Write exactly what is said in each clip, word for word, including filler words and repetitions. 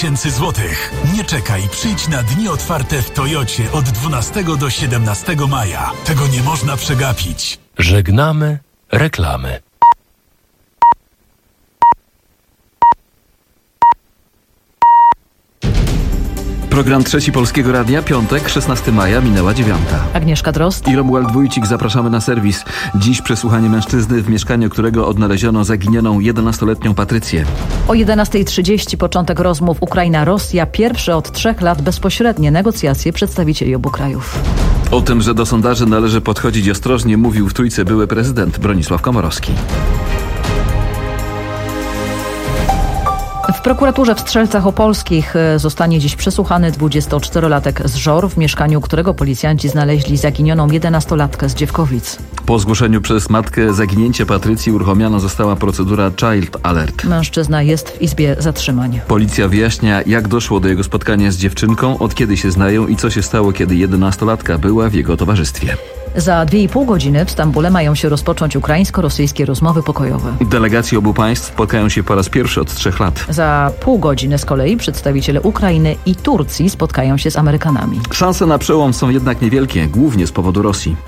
tysięcy złotych. Nie czekaj, przyjdź na dni otwarte w Toyocie od dwunastego do siedemnastego maja. Tego nie można przegapić. Żegnamy reklamy. Program Trzeci Polskiego Radia, piątek, szesnastego maja, minęła dziewiąta. Agnieszka Drozd i Romuald Wójcik, zapraszamy na serwis. Dziś przesłuchanie mężczyzny, w mieszkaniu którego odnaleziono zaginioną jedenastoletnią Patrycję. O jedenasta trzydzieści początek rozmów Ukraina-Rosja. Pierwsze od trzech lat bezpośrednie negocjacje przedstawicieli obu krajów. O tym, że do sondaży należy podchodzić ostrożnie, mówił w Trójce były prezydent Bronisław Komorowski. W prokuraturze w Strzelcach Opolskich zostanie dziś przesłuchany dwudziestoczterolatek z Żor, w mieszkaniu którego policjanci znaleźli zaginioną jedenastolatkę z Dziewkowic. Po zgłoszeniu przez matkę zaginięcia Patrycji uruchomiona została procedura Child Alert. Mężczyzna jest w izbie zatrzymań. Policja wyjaśnia, jak doszło do jego spotkania z dziewczynką, od kiedy się znają i co się stało, kiedy jedenastolatka była w jego towarzystwie. Za dwie i pół godziny w Stambule mają się rozpocząć ukraińsko-rosyjskie rozmowy pokojowe. Delegacje obu państw spotkają się po raz pierwszy od trzech lat. Za pół godziny z kolei przedstawiciele Ukrainy i Turcji spotkają się z Amerykanami. Szanse na przełom są jednak niewielkie, głównie z powodu Rosji.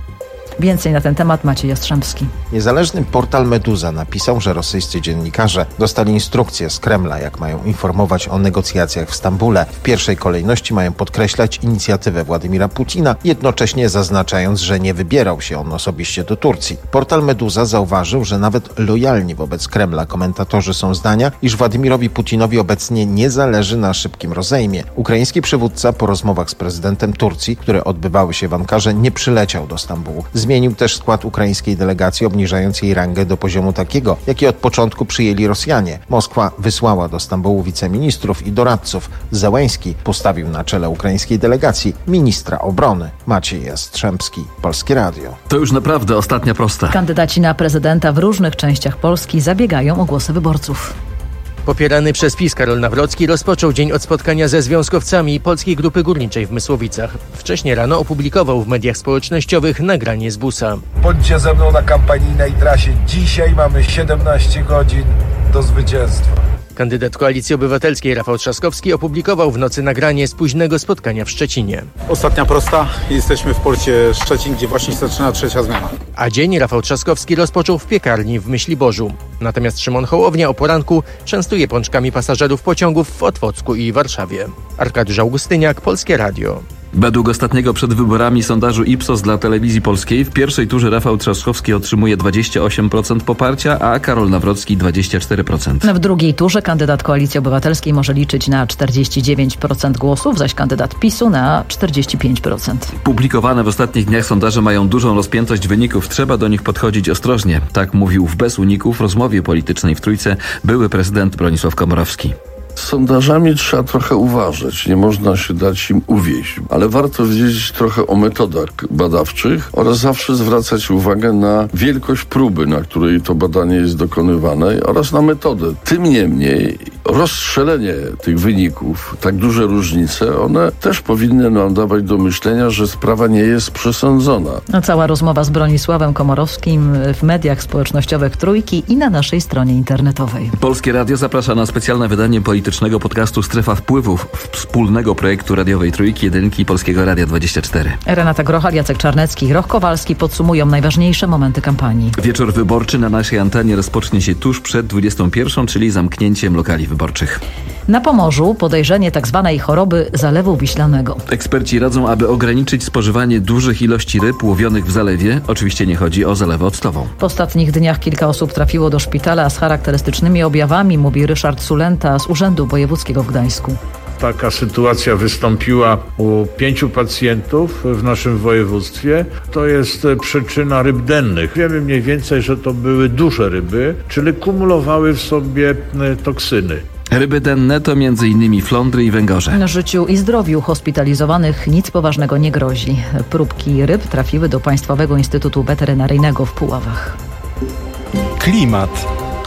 Więcej na ten temat Maciej Jastrzębski. Niezależny portal Meduza napisał, że rosyjscy dziennikarze dostali instrukcje z Kremla, jak mają informować o negocjacjach w Stambule. W pierwszej kolejności mają podkreślać inicjatywę Władimira Putina, jednocześnie zaznaczając, że nie wybierał się on osobiście do Turcji. Portal Meduza zauważył, że nawet lojalni wobec Kremla komentatorzy są zdania, iż Władimirowi Putinowi obecnie nie zależy na szybkim rozejmie. Ukraiński przywódca po rozmowach z prezydentem Turcji, które odbywały się w Ankarze, nie przyleciał do Stambułu. Zmienił też skład ukraińskiej delegacji, obniżając jej rangę do poziomu takiego, jaki od początku przyjęli Rosjanie. Moskwa wysłała do Stambułu wiceministrów i doradców. Zełenski postawił na czele ukraińskiej delegacji ministra obrony. Maciej Jastrzębski, Polskie Radio. To już naprawdę ostatnia prosta. Kandydaci na prezydenta w różnych częściach Polski zabiegają o głosy wyborców. Popierany przez PiS Karol Nawrocki rozpoczął dzień od spotkania ze związkowcami Polskiej Grupy Górniczej w Mysłowicach. Wcześniej rano opublikował w mediach społecznościowych nagranie z busa. Bądźcie ze mną na kampanijnej trasie. Dzisiaj mamy siedemnaście godzin do zwycięstwa. Kandydat Koalicji Obywatelskiej Rafał Trzaskowski opublikował w nocy nagranie z późnego spotkania w Szczecinie. Ostatnia prosta. Jesteśmy w porcie Szczecin, gdzie właśnie się zaczyna trzecia zmiana. A dzień Rafał Trzaskowski rozpoczął w piekarni w Myśliborzu. Natomiast Szymon Hołownia o poranku częstuje pączkami pasażerów pociągów w Otwocku i Warszawie. Arkadiusz Augustyniak, Polskie Radio. Według ostatniego przed wyborami sondażu Ipsos dla Telewizji Polskiej w pierwszej turze Rafał Trzaskowski otrzymuje dwadzieścia osiem procent poparcia, a Karol Nawrocki dwadzieścia cztery procent. W drugiej turze kandydat Koalicji Obywatelskiej może liczyć na czterdzieści dziewięć procent głosów, zaś kandydat PiSu na czterdzieści pięć procent. Publikowane w ostatnich dniach sondaże mają dużą rozpiętość wyników. Trzeba do nich podchodzić ostrożnie. Tak mówił w Bez Uników w rozmowie politycznej w Trójce były prezydent Bronisław Komorowski. Z sondażami trzeba trochę uważać, nie można się dać im uwieść, ale warto wiedzieć trochę o metodach badawczych oraz zawsze zwracać uwagę na wielkość próby, na której to badanie jest dokonywane oraz na metodę. Tym niemniej rozstrzelenie tych wyników, tak duże różnice, one też powinny nam dawać do myślenia, że sprawa nie jest przesądzona. No, cała rozmowa z Bronisławem Komorowskim w mediach społecznościowych Trójki i na naszej stronie internetowej. Polskie Radio zaprasza na specjalne wydanie politycznego podcastu Strefa Wpływów wspólnego projektu radiowej Trójki, Jedynki i Polskiego Radia dwadzieścia cztery. Renata Grochal, Jacek Czarnecki i Roch Kowalski podsumują najważniejsze momenty kampanii. Wieczór wyborczy na naszej antenie rozpocznie się tuż przed dwudziestą pierwszą, czyli zamknięciem lokali wyborczych. Na Pomorzu podejrzenie tzw. choroby zalewu wiślanego. Eksperci radzą, aby ograniczyć spożywanie dużych ilości ryb łowionych w zalewie. Oczywiście nie chodzi o zalewę octową. W ostatnich dniach kilka osób trafiło do szpitala z charakterystycznymi objawami, mówi Ryszard Sulenta z Urzędu Wojewódzkiego w Gdańsku. Taka sytuacja wystąpiła u pięciu pacjentów w naszym województwie. To jest przyczyna ryb dennych. Wiemy mniej więcej, że to były duże ryby, czyli kumulowały w sobie toksyny. Ryby denne to między innymi flądry i węgorze. Na życiu i zdrowiu hospitalizowanych nic poważnego nie grozi. Próbki ryb trafiły do Państwowego Instytutu Weterynaryjnego w Puławach. Klimat.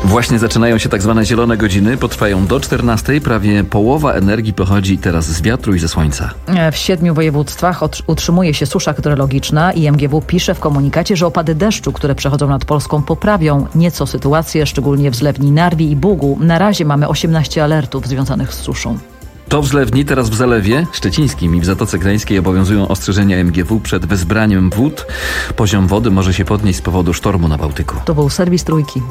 Właśnie zaczynają się tak zwane zielone godziny, potrwają do czternastej. Prawie połowa energii pochodzi teraz z wiatru i ze słońca. W siedmiu województwach utrzymuje się susza hydrologiczna i M G W pisze w komunikacie, że opady deszczu, które przechodzą nad Polską, poprawią nieco sytuację, szczególnie w zlewni Narwi i Bugu. Na razie mamy osiemnaście alertów związanych z suszą. To w zlewni, teraz w Zalewie Szczecińskim i w Zatoce Gdańskiej obowiązują ostrzeżenia M G W przed wezbraniem wód. Poziom wody może się podnieść z powodu sztormu na Bałtyku. To był serwis Trójki.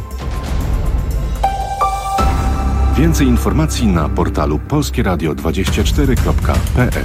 Więcej informacji na portalu polskie radio dwadzieścia cztery kropka p l.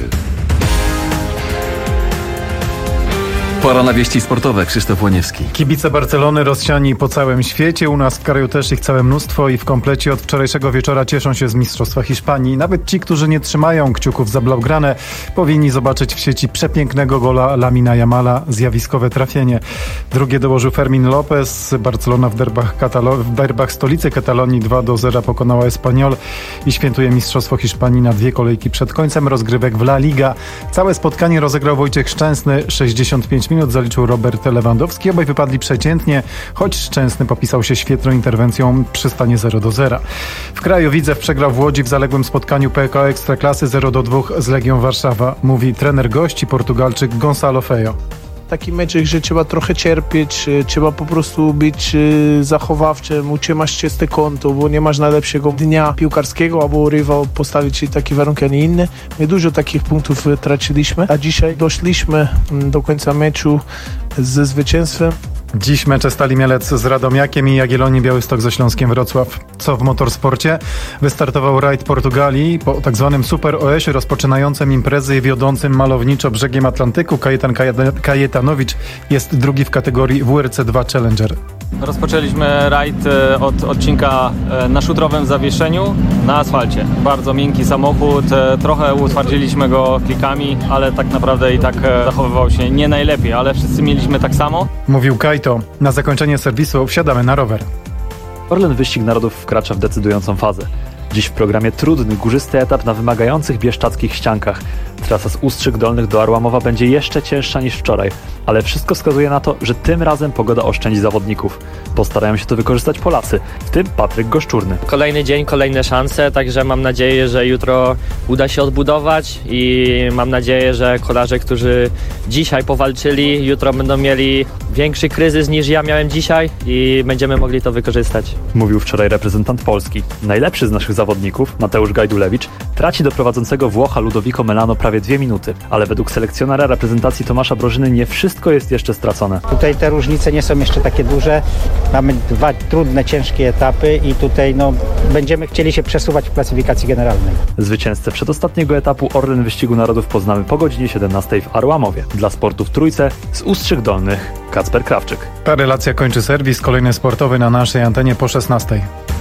Pora na wieści sportowe. Krzysztof Łoniewski. Kibice Barcelony rozsiani po całym świecie. U nas w kraju też ich całe mnóstwo i w komplecie od wczorajszego wieczora cieszą się z Mistrzostwa Hiszpanii. Nawet ci, którzy nie trzymają kciuków za blaugrane, powinni zobaczyć w sieci przepięknego gola Lamina Yamala. Zjawiskowe trafienie. Drugie dołożył Fermin Lopez. Barcelona w derbach, Katalo- w derbach stolicy Katalonii dwa do zera pokonała Espanyol i świętuje Mistrzostwo Hiszpanii na dwie kolejki przed końcem rozgrywek w La Liga. Całe spotkanie rozegrał Wojciech Szczęsny. sześćdziesiąt pięć minut zaliczył Robert Lewandowski. Obaj wypadli przeciętnie, choć Szczęsny popisał się świetną interwencją przy stanie zero do zera. W kraju Widzew przegrał w Łodzi w zaległym spotkaniu P K O Ekstraklasy zero do dwóch z Legią Warszawa. Mówi trener gości Portugalczyk Gonçalo Feio. Taki meczek, że trzeba trochę cierpieć, trzeba po prostu być zachowawczym, utrzymać czyste konto, bo nie masz najlepszego dnia piłkarskiego, albo rywal postawić ci takie warunki, a nie inne. My dużo takich punktów traciliśmy, a dzisiaj doszliśmy do końca meczu ze zwycięstwem. Dziś mecze Stali Mielec z Radomiakiem i Jagiellonii Białystok ze Śląskiem Wrocław. Co w motorsporcie? Wystartował rajd Portugalii po tak zwanym Super O S-ie rozpoczynającym imprezy i wiodącym malowniczo brzegiem Atlantyku. Kajetan Kajetanowicz jest drugi w kategorii W R C dwa Challenger. Rozpoczęliśmy rajd od odcinka na szutrowym zawieszeniu na asfalcie. Bardzo miękki samochód, trochę utwardziliśmy go klikami, ale tak naprawdę i tak zachowywał się nie najlepiej, ale wszyscy mieliśmy tak samo. Mówił Kajto. Na zakończenie serwisu wsiadamy na rower. Orlen Wyścig Narodów wkracza w decydującą fazę. Dziś w programie trudny, górzysty etap na wymagających bieszczadzkich ściankach. Trasa z Ustrzyk Dolnych do Arłamowa będzie jeszcze cięższa niż wczoraj, ale wszystko wskazuje na to, że tym razem pogoda oszczędzi zawodników. Postarają się to wykorzystać Polacy, w tym Patryk Goszczurny. Kolejny dzień, kolejne szanse, także mam nadzieję, że jutro uda się odbudować i mam nadzieję, że kolarze, którzy dzisiaj powalczyli, jutro będą mieli większy kryzys niż ja miałem dzisiaj i będziemy mogli to wykorzystać. Mówił wczoraj reprezentant Polski. Najlepszy z naszych zawodników, Mateusz Gajdulewicz, traci do prowadzącego Włocha Ludovico Melano prawie dwie minuty, ale według selekcjonera reprezentacji Tomasza Brożyny nie wszystko jest jeszcze stracone. Tutaj te różnice nie są jeszcze takie duże. Mamy dwa trudne, ciężkie etapy i tutaj no, będziemy chcieli się przesuwać w klasyfikacji generalnej. Zwycięzcę przedostatniego etapu Orlen Wyścigu Narodów poznamy po godzinie siedemnastej w Arłamowie. Dla sportu w Trójce z Ustrzyk Dolnych Kacper Krawczyk. Ta relacja kończy serwis, kolejny sportowy na naszej antenie po szesnastej.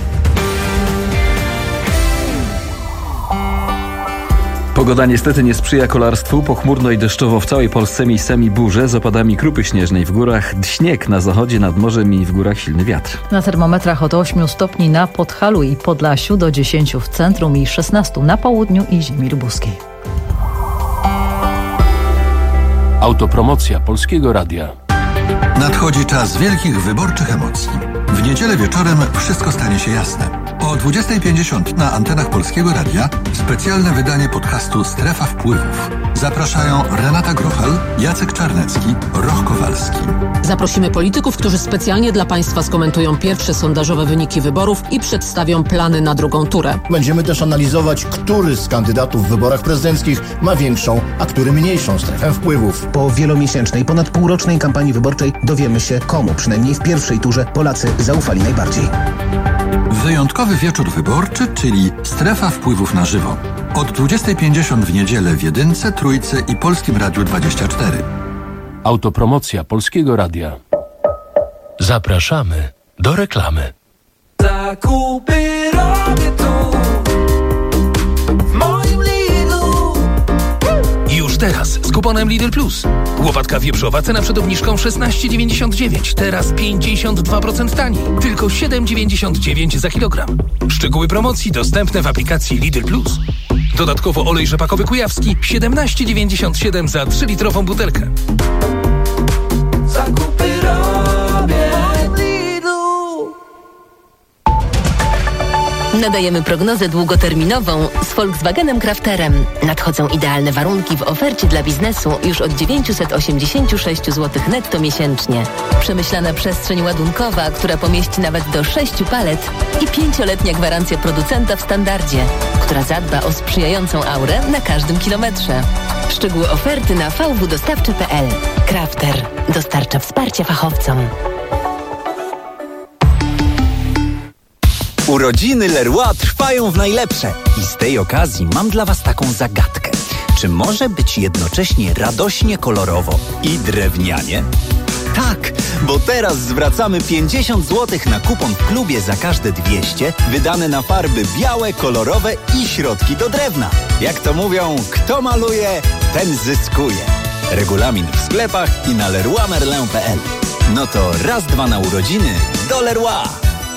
Pogoda niestety nie sprzyja kolarstwu. Pochmurno i deszczowo w całej Polsce, miejscami burze z opadami krupy śnieżnej w górach, śnieg na zachodzie, nad morzem i w górach silny wiatr. Na termometrach od ośmiu stopni na Podhalu i Podlasiu do dziesięciu w centrum i szesnastu na południu i ziemi lubuskiej. Autopromocja Polskiego Radia. Nadchodzi czas wielkich wyborczych emocji. W niedzielę wieczorem wszystko stanie się jasne. O dwudziestej pięćdziesiąt na antenach Polskiego Radia specjalne wydanie podcastu Strefa Wpływów. Zapraszają Renata Grochal, Jacek Czarnecki, Roch Kowalski. Zaprosimy polityków, którzy specjalnie dla Państwa skomentują pierwsze sondażowe wyniki wyborów i przedstawią plany na drugą turę. Będziemy też analizować, który z kandydatów w wyborach prezydenckich ma większą, a który mniejszą strefę wpływów. Po wielomiesięcznej, ponad półrocznej kampanii wyborczej dowiemy się, komu przynajmniej w pierwszej turze Polacy zaufali najbardziej. Wyjątkowy wieczór wyborczy, czyli Strefa Wpływów na żywo. Od dwudziestej pięćdziesiąt w niedzielę w Jedynce, Trójce i Polskim Radiu dwadzieścia cztery. Autopromocja Polskiego Radia. Zapraszamy do reklamy. Zakupy robię tu, w moim Lidlu. Już teraz z kuponem Lidl Plus. Łopatka wieprzowa, cena przed obniżką szesnaście dziewięćdziesiąt dziewięć, teraz pięćdziesiąt dwa procent taniej. Tylko siedem dziewięćdziesiąt dziewięć za kilogram. Szczegóły promocji dostępne w aplikacji Lidl Plus. Dodatkowo olej rzepakowy kujawski siedemnaście dziewięćdziesiąt siedem za trzylitrową butelkę. Zakupy robię w Lidlu. Nadajemy prognozę długoterminową z Volkswagenem Crafterem. Nadchodzą idealne warunki w ofercie dla biznesu już od dziewięćset osiemdziesiąt sześć złotych netto miesięcznie. Przemyślana przestrzeń ładunkowa, która pomieści nawet do sześciu palet i pięcioletnia gwarancja producenta w standardzie, która zadba o sprzyjającą aurę na każdym kilometrze. Szczegóły oferty na v w dostawczy kropka p l. Crafter dostarcza wsparcia fachowcom. Urodziny Leroy trwają w najlepsze i z tej okazji mam dla Was taką zagadkę. Czy może być jednocześnie radośnie kolorowo i drewnianie? Tak, bo teraz zwracamy pięćdziesiąt złotych na kupon w klubie za każde dwieście wydane na farby białe, kolorowe i środki do drewna. Jak to mówią, kto maluje, ten zyskuje. Regulamin w sklepach i na leroy merlin kropka p l. No to raz, dwa na urodziny do Leroy.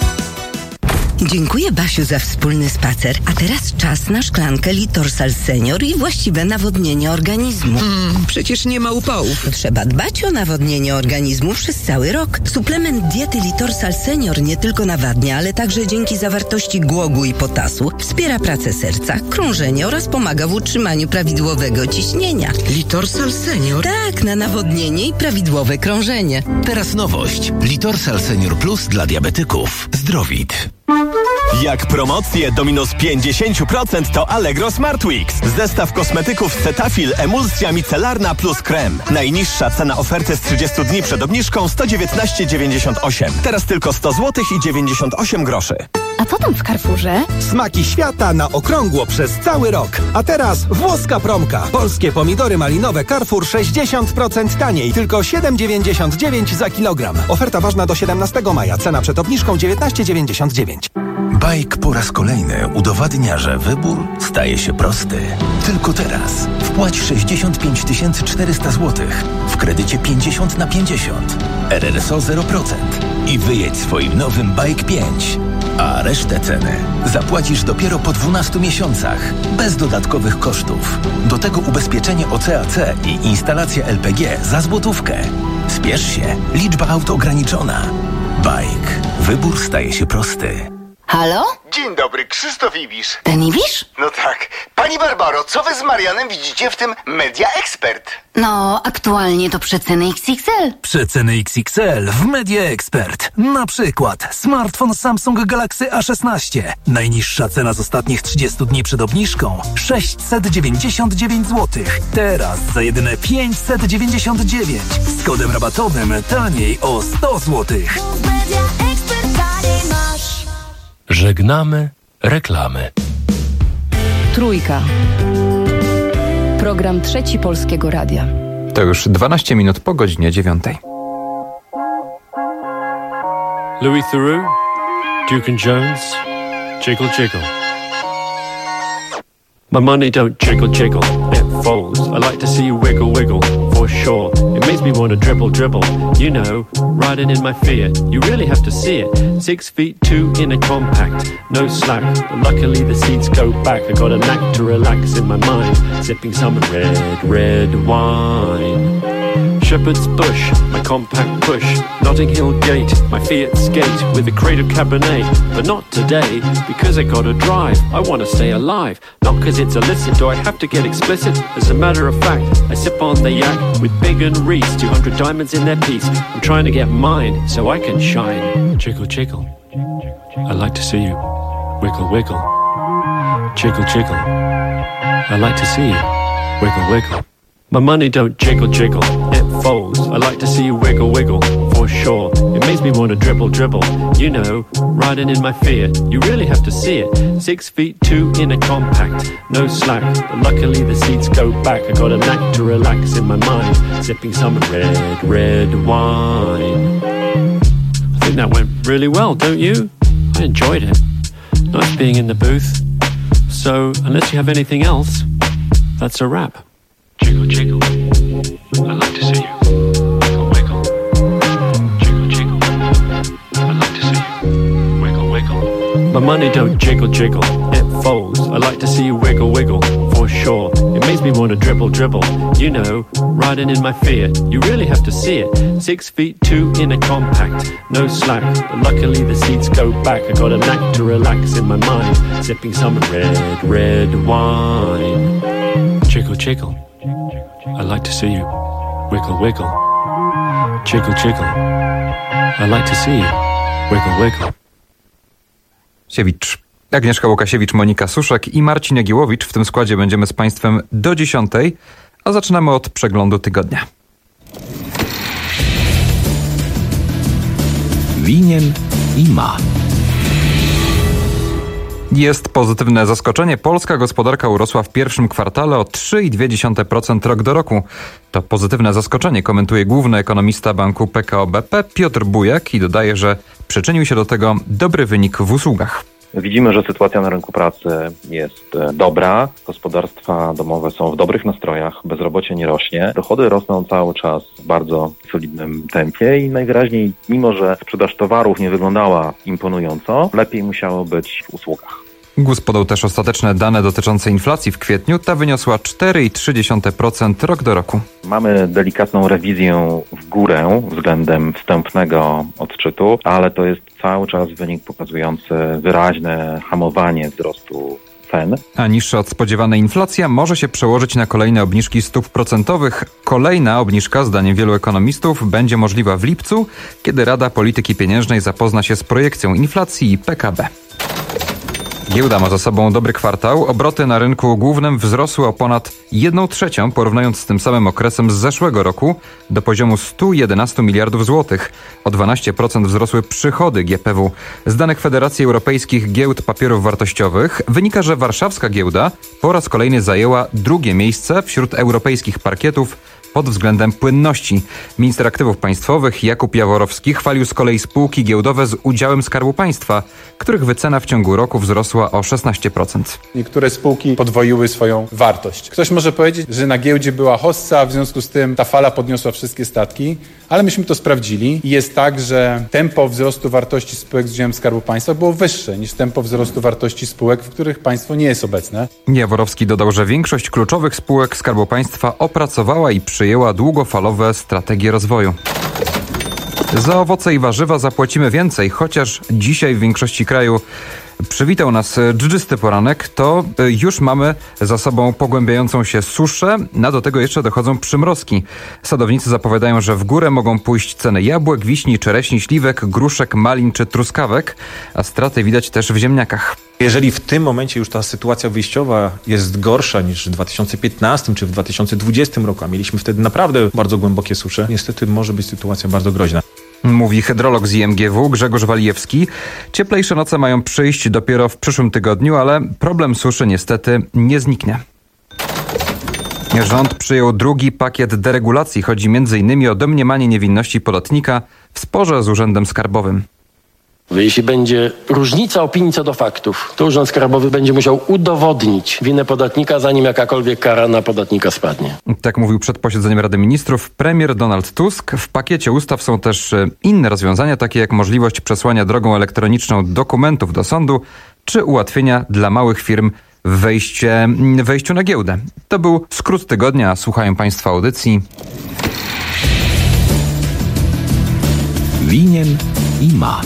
Dziękuję, Basiu, za wspólny spacer. A teraz czas na szklankę Litorsal Senior i właściwe nawodnienie organizmu. Mm, przecież nie ma upałów. Trzeba dbać o nawodnienie organizmu przez cały rok. Suplement diety Litorsal Senior nie tylko nawadnia, ale także dzięki zawartości głogu i potasu wspiera pracę serca, krążenie oraz pomaga w utrzymaniu prawidłowego ciśnienia. Litorsal Senior? Tak, na nawodnienie i prawidłowe krążenie. Teraz nowość. Litorsal Senior Plus dla diabetyków. Zdrowit. Jak promocje do minus pięćdziesiąt procent to Allegro Smart Weeks. Zestaw kosmetyków Cetaphil Emulsja Micellarna plus krem. Najniższa cena oferty z trzydziestu dni przed obniżką sto dziewiętnaście dziewięćdziesiąt osiem. Teraz tylko sto złotych i dziewięćdziesiąt osiem groszy. A co tam w Carrefourze? Smaki świata na okrągło przez cały rok. A teraz włoska promka. Polskie pomidory malinowe Carrefour sześćdziesiąt procent taniej. Tylko siedem dziewięćdziesiąt dziewięć za kilogram. Oferta ważna do siedemnastego maja. Cena przed obniżką dziewiętnaście dziewięćdziesiąt dziewięć. Bajk po raz kolejny udowadnia, że wybór staje się prosty. Tylko teraz wpłać sześćdziesiąt pięć tysięcy czterysta złotych w kredycie pięćdziesiąt na pięćdziesiąt, R R S O zero procent i wyjedź swoim nowym Bajk pięć. A resztę ceny zapłacisz dopiero po dwunastu miesiącach, bez dodatkowych kosztów. Do tego ubezpieczenie O C A C i instalacja L P G za złotówkę. Spiesz się, liczba aut ograniczona. Bajk. Wybór staje się prosty. Halo? Dzień dobry, Krzysztof Ibisz. Ten Ibisz? No tak. Pani Barbaro, co wy z Marianem widzicie w tym Media Expert? No, aktualnie to przeceny X X L. Przeceny X X L w Media Expert. Na przykład smartfon Samsung Galaxy A szesnaście. Najniższa cena z ostatnich trzydziestu dni przed obniżką sześćset dziewięćdziesiąt dziewięć złotych. Teraz za jedyne pięćset dziewięćdziesiąt dziewięć. Z kodem rabatowym taniej o sto złotych. Żegnamy reklamy. Trójka. Program Trzeci Polskiego Radia. To już dwanaście minut po godzinie dziewiątej. Louis Theroux, Duke and Jones, Jiggle Jiggle. My money don't jiggle jiggle, it folds. I like to see you wiggle wiggle, for sure. It makes me want to dribble dribble. You know, riding in my Fiat, you really have to see it. Six feet two in a compact, no slack. But luckily the seats go back. I got a knack to relax in my mind, sipping some red, red wine. Shepherd's Bush, my compact push. Notting Hill Gate, my Fiat skate with a crate of Cabernet. But not today, because I gotta drive. I wanna stay alive, not cause it's illicit. Do I have to get explicit? As a matter of fact, I sip on the yak with Big and Reese. Two hundred diamonds in their piece. I'm trying to get mine so I can shine. Jiggle, jiggle. I like to see you wiggle, wiggle. Jiggle, jiggle. I like to see you wiggle, wiggle. My money don't jiggle jiggle, it folds. I like to see you wiggle wiggle, for sure. It makes me want to dribble dribble. You know, riding in my Fiat, you really have to see it. Six feet two in a compact, no slack. But luckily the seats go back. I got a knack to relax in my mind, sipping some red, red wine. I think that went really well, don't you? I enjoyed it. Nice being in the booth. So, unless you have anything else, that's a wrap. Jiggle, jiggle. I like to see you wiggle, wiggle. Jiggle, jiggle. I like to see you wiggle, wiggle. My money don't jiggle, jiggle. It folds. I like to see you wiggle, wiggle. For sure. sure. It makes me want to dribble, dribble. You know, riding in my Fiat. You really have to see it. Six feet two in a compact, no slack. But luckily the seats go back. I got a knack to relax in my mind, sipping some red, red wine. Chickle, chickle. I like to see you. Wiggle, wiggle. Chickle, chickle. I like to see you. Wiggle, wiggle. Siewicz. Agnieszka Łukasiewicz, Monika Suszek i Marcin Jagiełowicz. W tym składzie będziemy z Państwem do dziesiątej, a zaczynamy od przeglądu tygodnia. Winien i ma. Jest pozytywne zaskoczenie. Polska gospodarka urosła w pierwszym kwartale o trzy i dwie dziesiąte procent rok do roku. To pozytywne zaskoczenie komentuje główny ekonomista banku P K O B P Piotr Bujak i dodaje, że przyczynił się do tego dobry wynik w usługach. Widzimy, że sytuacja na rynku pracy jest dobra, gospodarstwa domowe są w dobrych nastrojach, bezrobocie nie rośnie, dochody rosną cały czas w bardzo solidnym tempie i najwyraźniej, mimo że sprzedaż towarów nie wyglądała imponująco, lepiej musiało być w usługach. G U S podał też ostateczne dane dotyczące inflacji w kwietniu. Ta wyniosła cztery i trzy dziesiąte procent rok do roku. Mamy delikatną rewizję w górę względem wstępnego odczytu, ale to jest cały czas wynik pokazujący wyraźne hamowanie wzrostu cen. A niższa od spodziewanej inflacja może się przełożyć na kolejne obniżki stóp procentowych. Kolejna obniżka, zdaniem wielu ekonomistów, będzie możliwa w lipcu, kiedy Rada Polityki Pieniężnej zapozna się z projekcją inflacji i P K B. Giełda ma za sobą dobry kwartał. Obroty na rynku głównym wzrosły o ponad jedną trzecią, porównując z tym samym okresem z zeszłego roku do poziomu stu jedenastu miliardów złotych. O dwanaście procent wzrosły przychody G P W. Z danych Federacji Europejskich Giełd Papierów Wartościowych wynika, że warszawska giełda po raz kolejny zajęła drugie miejsce wśród europejskich parkietów pod względem płynności. Minister Aktywów Państwowych Jakub Jaworowski chwalił z kolei spółki giełdowe z udziałem Skarbu Państwa, których wycena w ciągu roku wzrosła o szesnaście procent. Niektóre spółki podwoiły swoją wartość. Ktoś może powiedzieć, że na giełdzie była hossa, w związku z tym ta fala podniosła wszystkie statki, ale myśmy to sprawdzili i jest tak, że tempo wzrostu wartości spółek z udziałem Skarbu Państwa było wyższe niż tempo wzrostu wartości spółek, w których państwo nie jest obecne. Jaworowski dodał, że większość kluczowych spółek Skarbu Państwa opracowała i przyjęła długofalowe strategie rozwoju. Za owoce i warzywa zapłacimy więcej, chociaż dzisiaj w większości kraju przywitał nas dżdżysty poranek, to już mamy za sobą pogłębiającą się suszę, a do tego jeszcze dochodzą przymrozki. Sadownicy zapowiadają, że w górę mogą pójść ceny jabłek, wiśni, czereśni, śliwek, gruszek, malin czy truskawek, a straty widać też w ziemniakach. Jeżeli w tym momencie już ta sytuacja wyjściowa jest gorsza niż w dwa tysiące piętnastym czy w dwa tysiące dwudziestym roku, a mieliśmy wtedy naprawdę bardzo głębokie susze, niestety może być sytuacja bardzo groźna. Mówi hydrolog z I M G W Grzegorz Walijewski. Cieplejsze noce mają przyjść dopiero w przyszłym tygodniu, ale problem suszy niestety nie zniknie. Rząd przyjął drugi pakiet deregulacji. Chodzi między innymi o domniemanie niewinności podatnika w sporze z Urzędem Skarbowym. Jeśli będzie różnica opinii co do faktów, to Urząd Skarbowy będzie musiał udowodnić winę podatnika, zanim jakakolwiek kara na podatnika spadnie. Tak mówił przed posiedzeniem Rady Ministrów premier Donald Tusk. W pakiecie ustaw są też inne rozwiązania, takie jak możliwość przesłania drogą elektroniczną dokumentów do sądu, czy ułatwienia dla małych firm w wejście, wejściu na giełdę. To był skrót tygodnia. Słuchają Państwo audycji Winien i ma.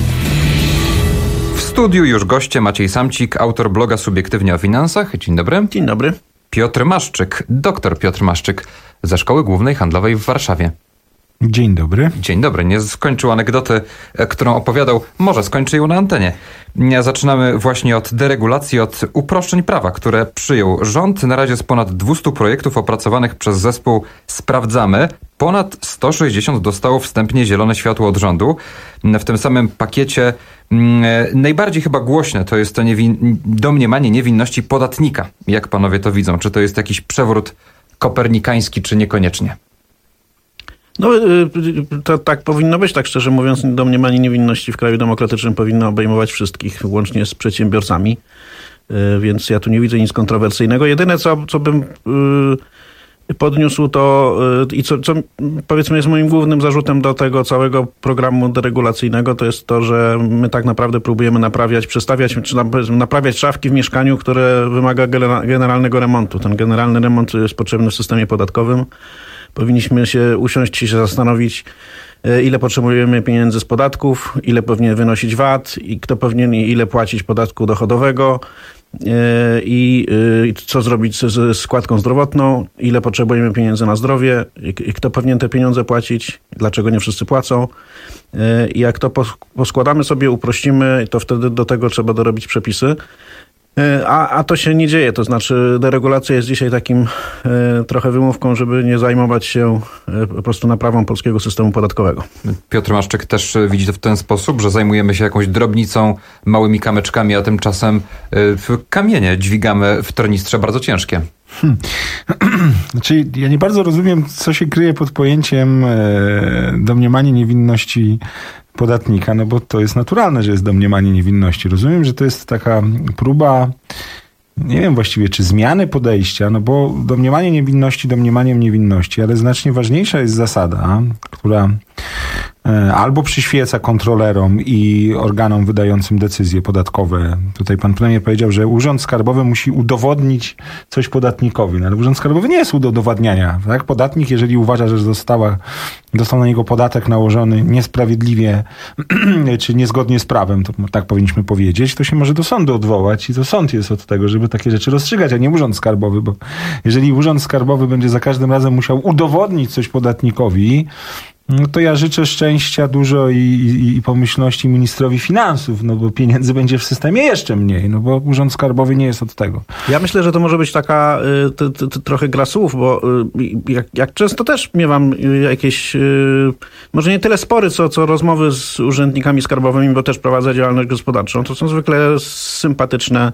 W studiu już goście Maciej Samcik, autor bloga Subiektywnie o Finansach. Dzień dobry. Dzień dobry. Piotr Maszczyk, doktor Piotr Maszczyk ze Szkoły Głównej Handlowej w Warszawie. Dzień dobry. Dzień dobry. Nie skończył anegdoty, którą opowiadał. Może skończy ją na antenie. Zaczynamy właśnie od deregulacji, od uproszczeń prawa, które przyjął rząd. Na razie z ponad dwustu projektów opracowanych przez zespół Sprawdzamy. Ponad sto sześćdziesiąt dostało wstępnie zielone światło od rządu. W tym samym pakiecie mm, najbardziej chyba głośne to jest to niewin- domniemanie niewinności podatnika. Jak panowie to widzą? Czy to jest jakiś przewrót kopernikański, czy niekoniecznie? No to tak powinno być, tak szczerze mówiąc, domniemanie niewinności w kraju demokratycznym powinno obejmować wszystkich, łącznie z przedsiębiorcami, więc ja tu nie widzę nic kontrowersyjnego. Jedyne, co, co bym podniósł to i co, co powiedzmy jest moim głównym zarzutem do tego całego programu deregulacyjnego, to jest to, że my tak naprawdę próbujemy naprawiać, przestawiać, czy naprawiać szafki w mieszkaniu, które wymaga generalnego remontu. Ten generalny remont jest potrzebny w systemie podatkowym. Powinniśmy się usiąść i się zastanowić, ile potrzebujemy pieniędzy z podatków, ile powinien wynosić V A T i kto powinien ile płacić podatku dochodowego i co zrobić ze składką zdrowotną, ile potrzebujemy pieniędzy na zdrowie i kto powinien te pieniądze płacić, dlaczego nie wszyscy płacą. I jak to poskładamy sobie, uprościmy, to wtedy do tego trzeba dorobić przepisy. A, a to się nie dzieje, to znaczy deregulacja jest dzisiaj takim e, trochę wymówką, żeby nie zajmować się e, po prostu naprawą polskiego systemu podatkowego. Piotr Maszczyk też widzi to w ten sposób, że zajmujemy się jakąś drobnicą, małymi kamyczkami, a tymczasem e, kamienie dźwigamy w tornistrze bardzo ciężkie. Hmm. Znaczy, ja nie bardzo rozumiem, co się kryje pod pojęciem e, domniemanie niewinności podatnika, no bo to jest naturalne, że jest domniemanie niewinności. Rozumiem, że to jest taka próba, nie wiem właściwie, czy zmiany podejścia, no bo domniemanie niewinności domniemaniem niewinności, ale znacznie ważniejsza jest zasada, która albo przyświeca kontrolerom i organom wydającym decyzje podatkowe. Tutaj pan premier powiedział, że Urząd Skarbowy musi udowodnić coś podatnikowi, no ale Urząd Skarbowy nie jest do udowadniania. Tak? Podatnik, jeżeli uważa, że została, został na niego podatek nałożony niesprawiedliwie czy niezgodnie z prawem, to tak powinniśmy powiedzieć, to się może do sądu odwołać i to sąd jest od tego, żeby takie rzeczy rozstrzygać, a nie Urząd Skarbowy, bo jeżeli Urząd Skarbowy będzie za każdym razem musiał udowodnić coś podatnikowi, no to ja życzę szczęścia dużo i, i, i pomyślności ministrowi finansów, no bo pieniędzy będzie w systemie jeszcze mniej, no bo Urząd Skarbowy nie jest od tego. Ja myślę, że to może być taka y, t, t, t, trochę gra słów, bo y, jak, jak często też miewam y, jakieś, y, może nie tyle spory, co, co rozmowy z urzędnikami skarbowymi, bo też prowadzę działalność gospodarczą. To są zwykle sympatyczne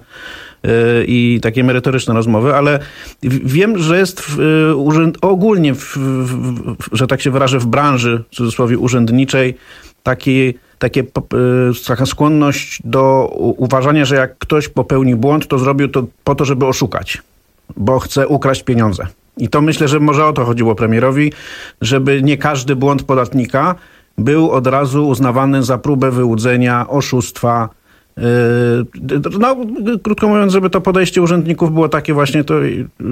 i takie merytoryczne rozmowy, ale wiem, że jest w, urzęd, ogólnie, w, w, że tak się wyrażę, w branży, w cudzysłowie urzędniczej, taki, takie, taka skłonność do uważania, że jak ktoś popełni błąd, to zrobił to po to, żeby oszukać, bo chce ukraść pieniądze. I to myślę, że może o to chodziło premierowi, żeby nie każdy błąd podatnika był od razu uznawany za próbę wyłudzenia, oszustwa. No, krótko mówiąc, żeby to podejście urzędników było takie właśnie, to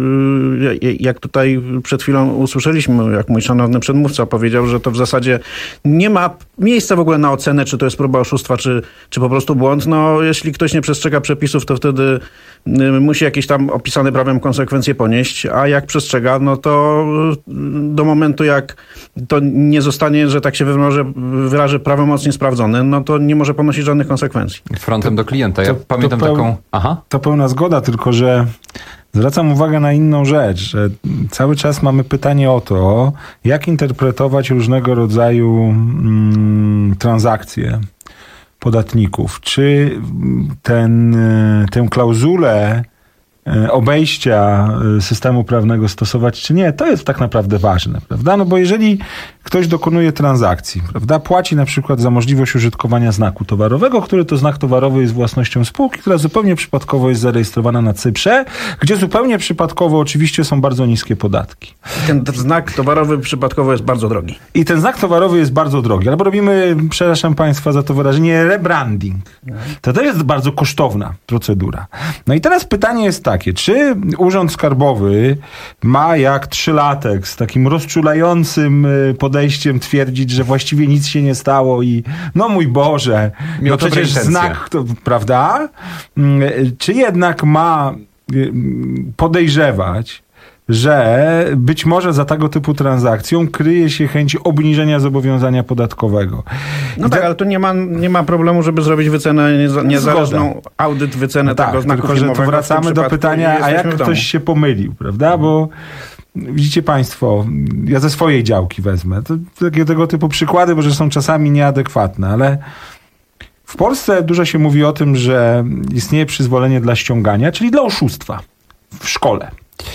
jak tutaj przed chwilą usłyszeliśmy, jak mój szanowny przedmówca powiedział, że to w zasadzie nie ma miejsca w ogóle na ocenę, czy to jest próba oszustwa, czy, czy po prostu błąd. No, jeśli ktoś nie przestrzega przepisów, to wtedy musi jakieś tam opisane prawem konsekwencje ponieść, a jak przestrzega, no to do momentu, jak to nie zostanie, że tak się wyrażę, wyrażę prawomocnie sprawdzone, no to nie może ponosić żadnych konsekwencji. Frontem do klienta. Ja to, pamiętam to peł, taką... Aha. To pełna zgoda, tylko że zwracam uwagę na inną rzecz, że cały czas mamy pytanie o to, jak interpretować różnego rodzaju mm, transakcje podatników. Czy ten, tę klauzulę obejścia systemu prawnego stosować, czy nie, to jest tak naprawdę ważne, prawda? No bo jeżeli ktoś dokonuje transakcji, prawda, płaci na przykład za możliwość użytkowania znaku towarowego, który to znak towarowy jest własnością spółki, która zupełnie przypadkowo jest zarejestrowana na Cyprze, gdzie zupełnie przypadkowo oczywiście są bardzo niskie podatki. Ten znak towarowy przypadkowo jest bardzo drogi. I ten znak towarowy jest bardzo drogi, albo robimy, przepraszam Państwa za to wyrażenie, rebranding. To to jest bardzo kosztowna procedura. No i teraz pytanie jest takie, czy Urząd Skarbowy ma jak trzylatek z takim rozczulającym podejściem twierdzić, że właściwie nic się nie stało i no mój Boże, no przecież znak, to, prawda? Czy jednak ma podejrzewać, że być może za tego typu transakcją kryje się chęć obniżenia zobowiązania podatkowego. No I tak, to... ale tu nie ma, nie ma problemu, żeby zrobić wycenę niezależną, Zgoda. audyt, wycenę no tego tak, znaku tylko, że tu wracamy do pytania, a jak ktoś się pomylił, prawda? Bo widzicie Państwo, ja ze swojej działki wezmę. To takie tego typu przykłady, bo że są czasami nieadekwatne, ale w Polsce dużo się mówi o tym, że istnieje przyzwolenie dla ściągania, czyli dla oszustwa w szkole.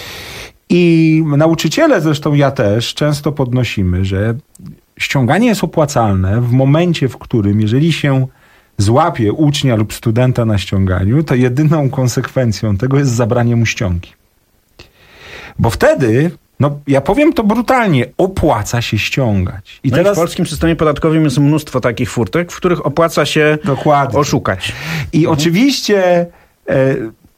I nauczyciele, zresztą ja też, często podnosimy, że ściąganie jest opłacalne w momencie, w którym jeżeli się złapie ucznia lub studenta na ściąganiu, to jedyną konsekwencją tego jest zabranie mu ściągi. Bo wtedy no ja powiem to brutalnie, opłaca się ściągać. I no teraz... i w polskim systemie podatkowym jest mnóstwo takich furtek, w których opłaca się Dokładnie. oszukać. I mhm. oczywiście e,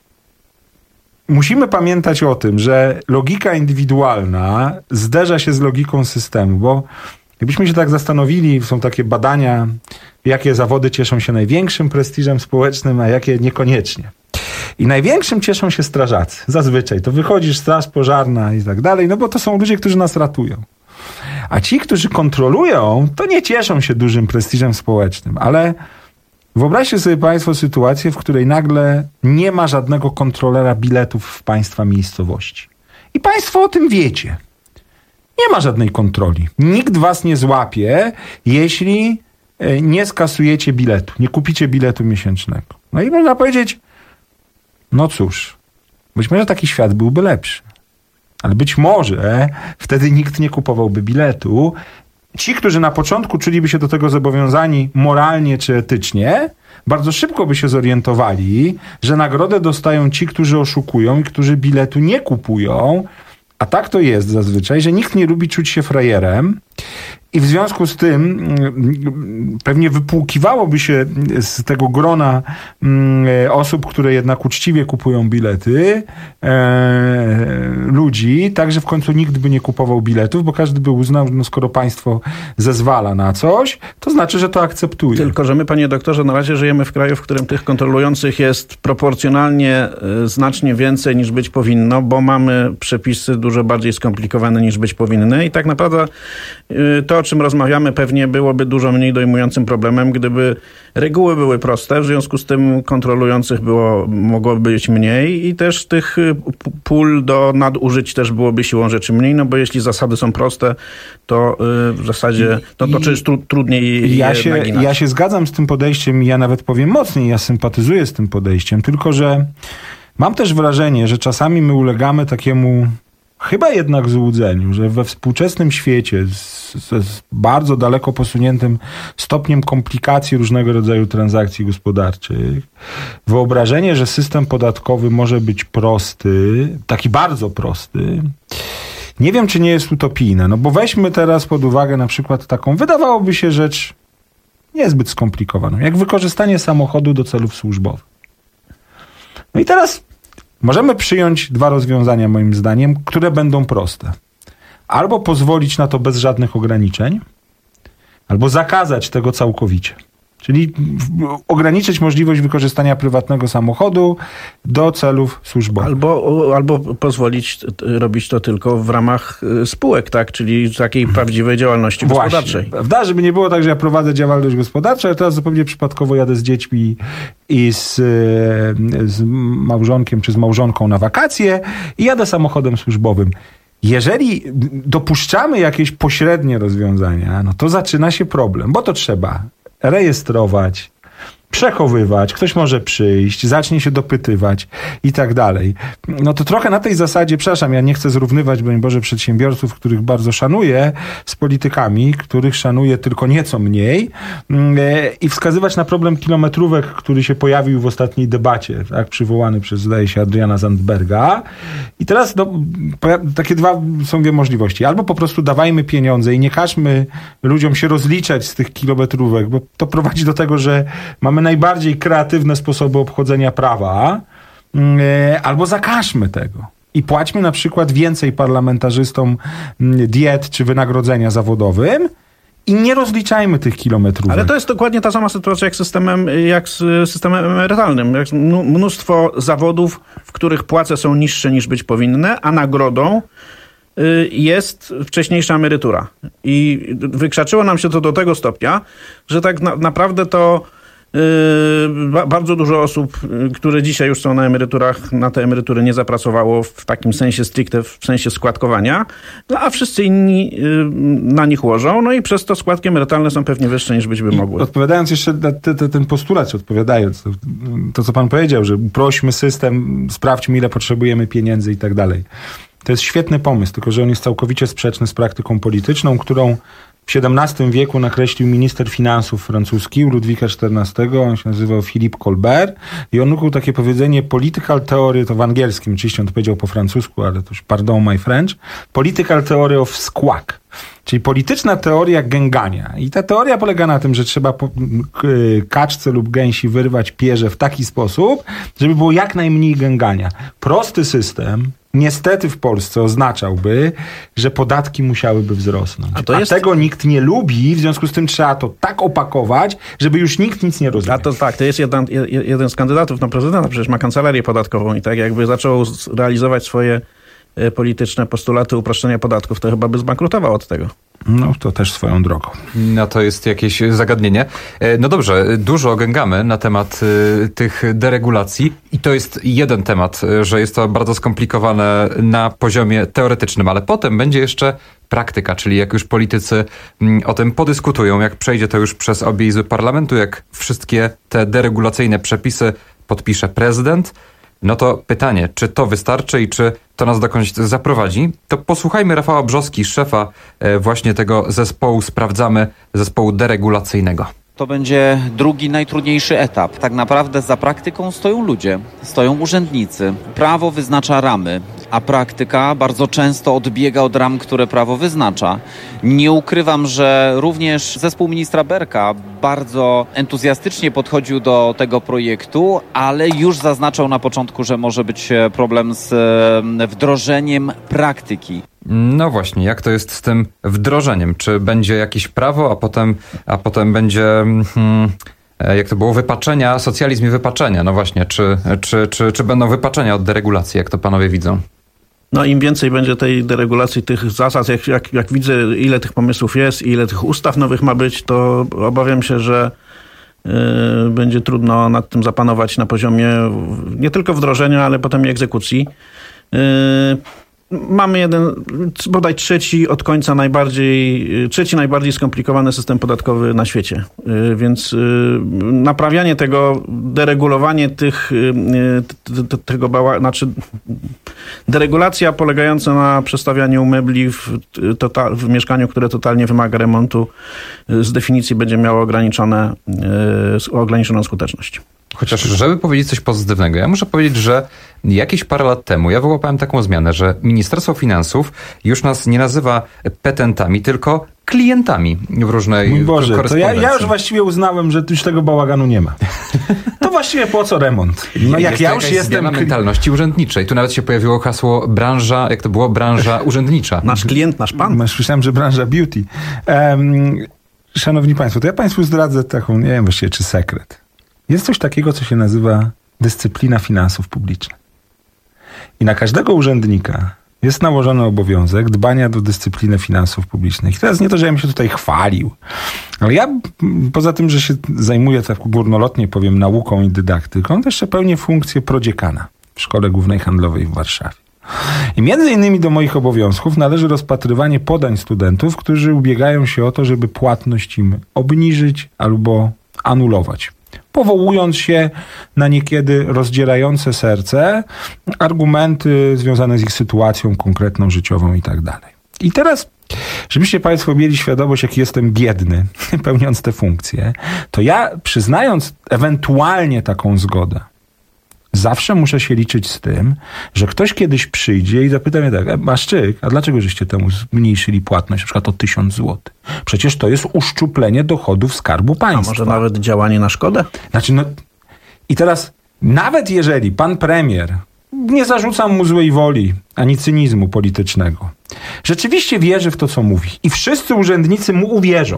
musimy pamiętać o tym, że logika indywidualna zderza się z logiką systemu, bo jakbyśmy się tak zastanowili, są takie badania, jakie zawody cieszą się największym prestiżem społecznym, a jakie niekoniecznie. I największym cieszą się strażacy. Zazwyczaj. To wychodzisz, straż pożarna i tak dalej, no bo to są ludzie, którzy nas ratują. A ci, którzy kontrolują, to nie cieszą się dużym prestiżem społecznym. Ale wyobraźcie sobie państwo sytuację, w której nagle nie ma żadnego kontrolera biletów w państwa miejscowości. I państwo o tym wiecie. Nie ma żadnej kontroli. Nikt was nie złapie, jeśli nie skasujecie biletu, nie kupicie biletu miesięcznego. No i można powiedzieć, no cóż, być może taki świat byłby lepszy. Ale być może wtedy nikt nie kupowałby biletu. Ci, którzy na początku czuliby się do tego zobowiązani moralnie czy etycznie, bardzo szybko by się zorientowali, że nagrodę dostają ci, którzy oszukują i którzy biletu nie kupują. A tak to jest zazwyczaj, że nikt nie lubi czuć się frajerem i w związku z tym pewnie wypłukiwałoby się z tego grona osób, które jednak uczciwie kupują bilety, e, ludzi, tak, że w końcu nikt by nie kupował biletów, bo każdy by uznał, no skoro państwo zezwala na coś, to znaczy, że to akceptuje. Tylko, że my, panie doktorze, na razie żyjemy w kraju, w którym tych kontrolujących jest proporcjonalnie znacznie więcej niż być powinno, bo mamy przepisy dużo bardziej skomplikowane niż być powinny i tak naprawdę to, o czym rozmawiamy, pewnie byłoby dużo mniej dojmującym problemem, gdyby reguły były proste, w związku z tym kontrolujących było, mogło być mniej i też tych pól do nadużyć też byłoby siłą rzeczy mniej, no bo jeśli zasady są proste, to w zasadzie no to czyż tru, trudniej ja je się, naginać. Ja się zgadzam z tym podejściem i ja nawet powiem mocniej, ja sympatyzuję z tym podejściem, tylko że mam też wrażenie, że czasami my ulegamy takiemu chyba jednak złudzeniu, że we współczesnym świecie z, z bardzo daleko posuniętym stopniem komplikacji różnego rodzaju transakcji gospodarczych, wyobrażenie, że system podatkowy może być prosty, taki bardzo prosty, nie wiem, czy nie jest utopijne. No bo weźmy teraz pod uwagę na przykład taką, wydawałoby się rzecz niezbyt skomplikowaną, jak wykorzystanie samochodu do celów służbowych. No i teraz możemy przyjąć dwa rozwiązania, moim zdaniem, które będą proste. Albo pozwolić na to bez żadnych ograniczeń, albo zakazać tego całkowicie. Czyli ograniczyć możliwość wykorzystania prywatnego samochodu do celów służbowych. Albo, albo pozwolić robić to tylko w ramach spółek, tak? Czyli takiej prawdziwej działalności Właśnie, gospodarczej. Prawda? Żeby nie było tak, że ja prowadzę działalność gospodarczą, ale teraz zupełnie przypadkowo jadę z dziećmi i z, z małżonkiem czy z małżonką na wakacje i jadę samochodem służbowym. Jeżeli dopuszczamy jakieś pośrednie rozwiązania, no to zaczyna się problem, bo to trzeba rejestrować, przechowywać, ktoś może przyjść, zacznie się dopytywać i tak dalej. No to trochę na tej zasadzie, przepraszam, ja nie chcę zrównywać, broń Boże, przedsiębiorców, których bardzo szanuję, z politykami, których szanuję tylko nieco mniej i wskazywać na problem kilometrówek, który się pojawił w ostatniej debacie, tak, przywołany przez, zdaje się, Adriana Zandberga. I teraz no, takie dwa są dwie możliwości. Albo po prostu dawajmy pieniądze i nie każmy ludziom się rozliczać z tych kilometrówek, bo to prowadzi do tego, że mamy najbardziej kreatywne sposoby obchodzenia prawa, albo zakażmy tego. I płaćmy na przykład więcej parlamentarzystom diet czy wynagrodzenia zawodowym i nie rozliczajmy tych kilometrów. Ale to jest dokładnie ta sama sytuacja jak, systemem, jak z systemem emerytalnym. Jak mnóstwo zawodów, w których płace są niższe niż być powinny, a nagrodą jest wcześniejsza emerytura. I wykrzaczyło nam się to do tego stopnia, że tak na, naprawdę to Yy, bardzo dużo osób, które dzisiaj już są na emeryturach, na te emerytury nie zapracowało w takim sensie stricte, w sensie składkowania, no a wszyscy inni yy, na nich łożą, no i przez to składki emerytalne są pewnie wyższe niż być by mogły. I odpowiadając jeszcze na te, te, ten postulat, czy odpowiadając, to, to co pan powiedział, że uprośmy system, sprawdźmy ile potrzebujemy pieniędzy i tak dalej. To jest świetny pomysł, tylko że on jest całkowicie sprzeczny z praktyką polityczną, którą w siedemnastym wieku nakreślił minister finansów francuski Ludwika czternastego, on się nazywał Philippe Colbert i on ukuł takie powiedzenie political theory, to w angielskim, oczywiście on to powiedział po francusku, ale to już pardon my French, political theory of squawk, czyli polityczna teoria gęgania. I ta teoria polega na tym, że trzeba po, kaczce lub gęsi wyrwać pierze w taki sposób, żeby było jak najmniej gęgania. Prosty system niestety w Polsce oznaczałby, że podatki musiałyby wzrosnąć. A, to jest... A tego nikt nie lubi, w związku z tym trzeba to tak opakować, żeby już nikt nic nie rozumiał. A to tak, to jest jeden, jeden z kandydatów na prezydenta, przecież ma kancelarię podatkową i tak jakby zaczął realizować swoje polityczne postulaty uproszczenia podatków, to chyba by zbankrutował od tego. No to też swoją drogą. No to jest jakieś zagadnienie. No dobrze, dużo gęgamy na temat y, tych deregulacji i to jest jeden temat, że jest to bardzo skomplikowane na poziomie teoretycznym, ale potem będzie jeszcze praktyka, czyli jak już politycy mm, o tym podyskutują, jak przejdzie to już przez obie izby parlamentu, jak wszystkie te deregulacyjne przepisy podpisze prezydent, no to pytanie, czy to wystarczy i czy to nas dokądś zaprowadzi? To posłuchajmy Rafała Brzoski, szefa właśnie tego zespołu Sprawdzamy, zespołu deregulacyjnego. To będzie drugi, najtrudniejszy etap. Tak naprawdę za praktyką stoją ludzie, stoją urzędnicy. Prawo wyznacza ramy, a praktyka bardzo często odbiega od ram, które prawo wyznacza. Nie ukrywam, że również zespół ministra Berka bardzo entuzjastycznie podchodził do tego projektu, ale już zaznaczał na początku, że może być problem z wdrożeniem praktyki. No właśnie, jak to jest z tym wdrożeniem? Czy będzie jakieś prawo, a potem, a potem będzie, hmm, jak to było, wypaczenia, socjalizm i wypaczenia? No właśnie, czy, czy, czy, czy będą wypaczenia od deregulacji, jak to panowie widzą? No im więcej będzie tej deregulacji, tych zasad, jak, jak, jak widzę, ile tych pomysłów jest i ile tych ustaw nowych ma być, to obawiam się, że yy, będzie trudno nad tym zapanować na poziomie nie tylko wdrożenia, ale potem i egzekucji. Yy, Mamy jeden, bodaj trzeci od końca najbardziej, trzeci najbardziej skomplikowany system podatkowy na świecie. Więc naprawianie tego, deregulowanie tych, tego bała, znaczy deregulacja polegająca na przestawianiu mebli w, total, w mieszkaniu, które totalnie wymaga remontu, z definicji będzie miało ograniczone, ograniczoną skuteczność. Chociaż, żeby powiedzieć coś pozytywnego, ja muszę powiedzieć, że jakieś parę lat temu ja wyłapałem taką zmianę, że Ministerstwo Finansów już nas nie nazywa petentami, tylko klientami w różnej Mój Boże, to korespondencji. ja, ja już właściwie uznałem, że już tego bałaganu nie ma. To właściwie po co remont? No jak jest ja już jestem... mentalności urzędniczej. Tu nawet się pojawiło hasło branża, jak to było, branża urzędnicza. Nasz klient, nasz pan. Myślałem, że branża beauty. Um, szanowni Państwo, to ja Państwu zdradzę taką, nie wiem właściwie, czy sekret. Jest coś takiego, co się nazywa dyscyplina finansów publicznych. I na każdego urzędnika jest nałożony obowiązek dbania do dyscypliny finansów publicznych. I teraz nie to, że ja bym się tutaj chwalił, ale ja poza tym, że się zajmuję tak górnolotnie powiem nauką i dydaktyką, to jeszcze pełnię funkcję prodziekana w Szkole Głównej Handlowej w Warszawie. I między innymi do moich obowiązków należy rozpatrywanie podań studentów, którzy ubiegają się o to, żeby płatność im obniżyć albo anulować, powołując się na niekiedy rozdzierające serce argumenty związane z ich sytuacją konkretną, życiową i tak dalej. I teraz, żebyście Państwo mieli świadomość, jaki jestem biedny, pełniąc te funkcje, to ja, przyznając ewentualnie taką zgodę, zawsze muszę się liczyć z tym, że ktoś kiedyś przyjdzie i zapyta mnie tak, Maszczyk, a dlaczego żeście temu zmniejszyli płatność na przykład o tysiąc złotych? Przecież to jest uszczuplenie dochodów Skarbu Państwa. A może nawet działanie na szkodę? Znaczy, no i teraz, nawet jeżeli pan premier, nie zarzucam mu złej woli, ani cynizmu politycznego, rzeczywiście wierzy w to, co mówi i wszyscy urzędnicy mu uwierzą,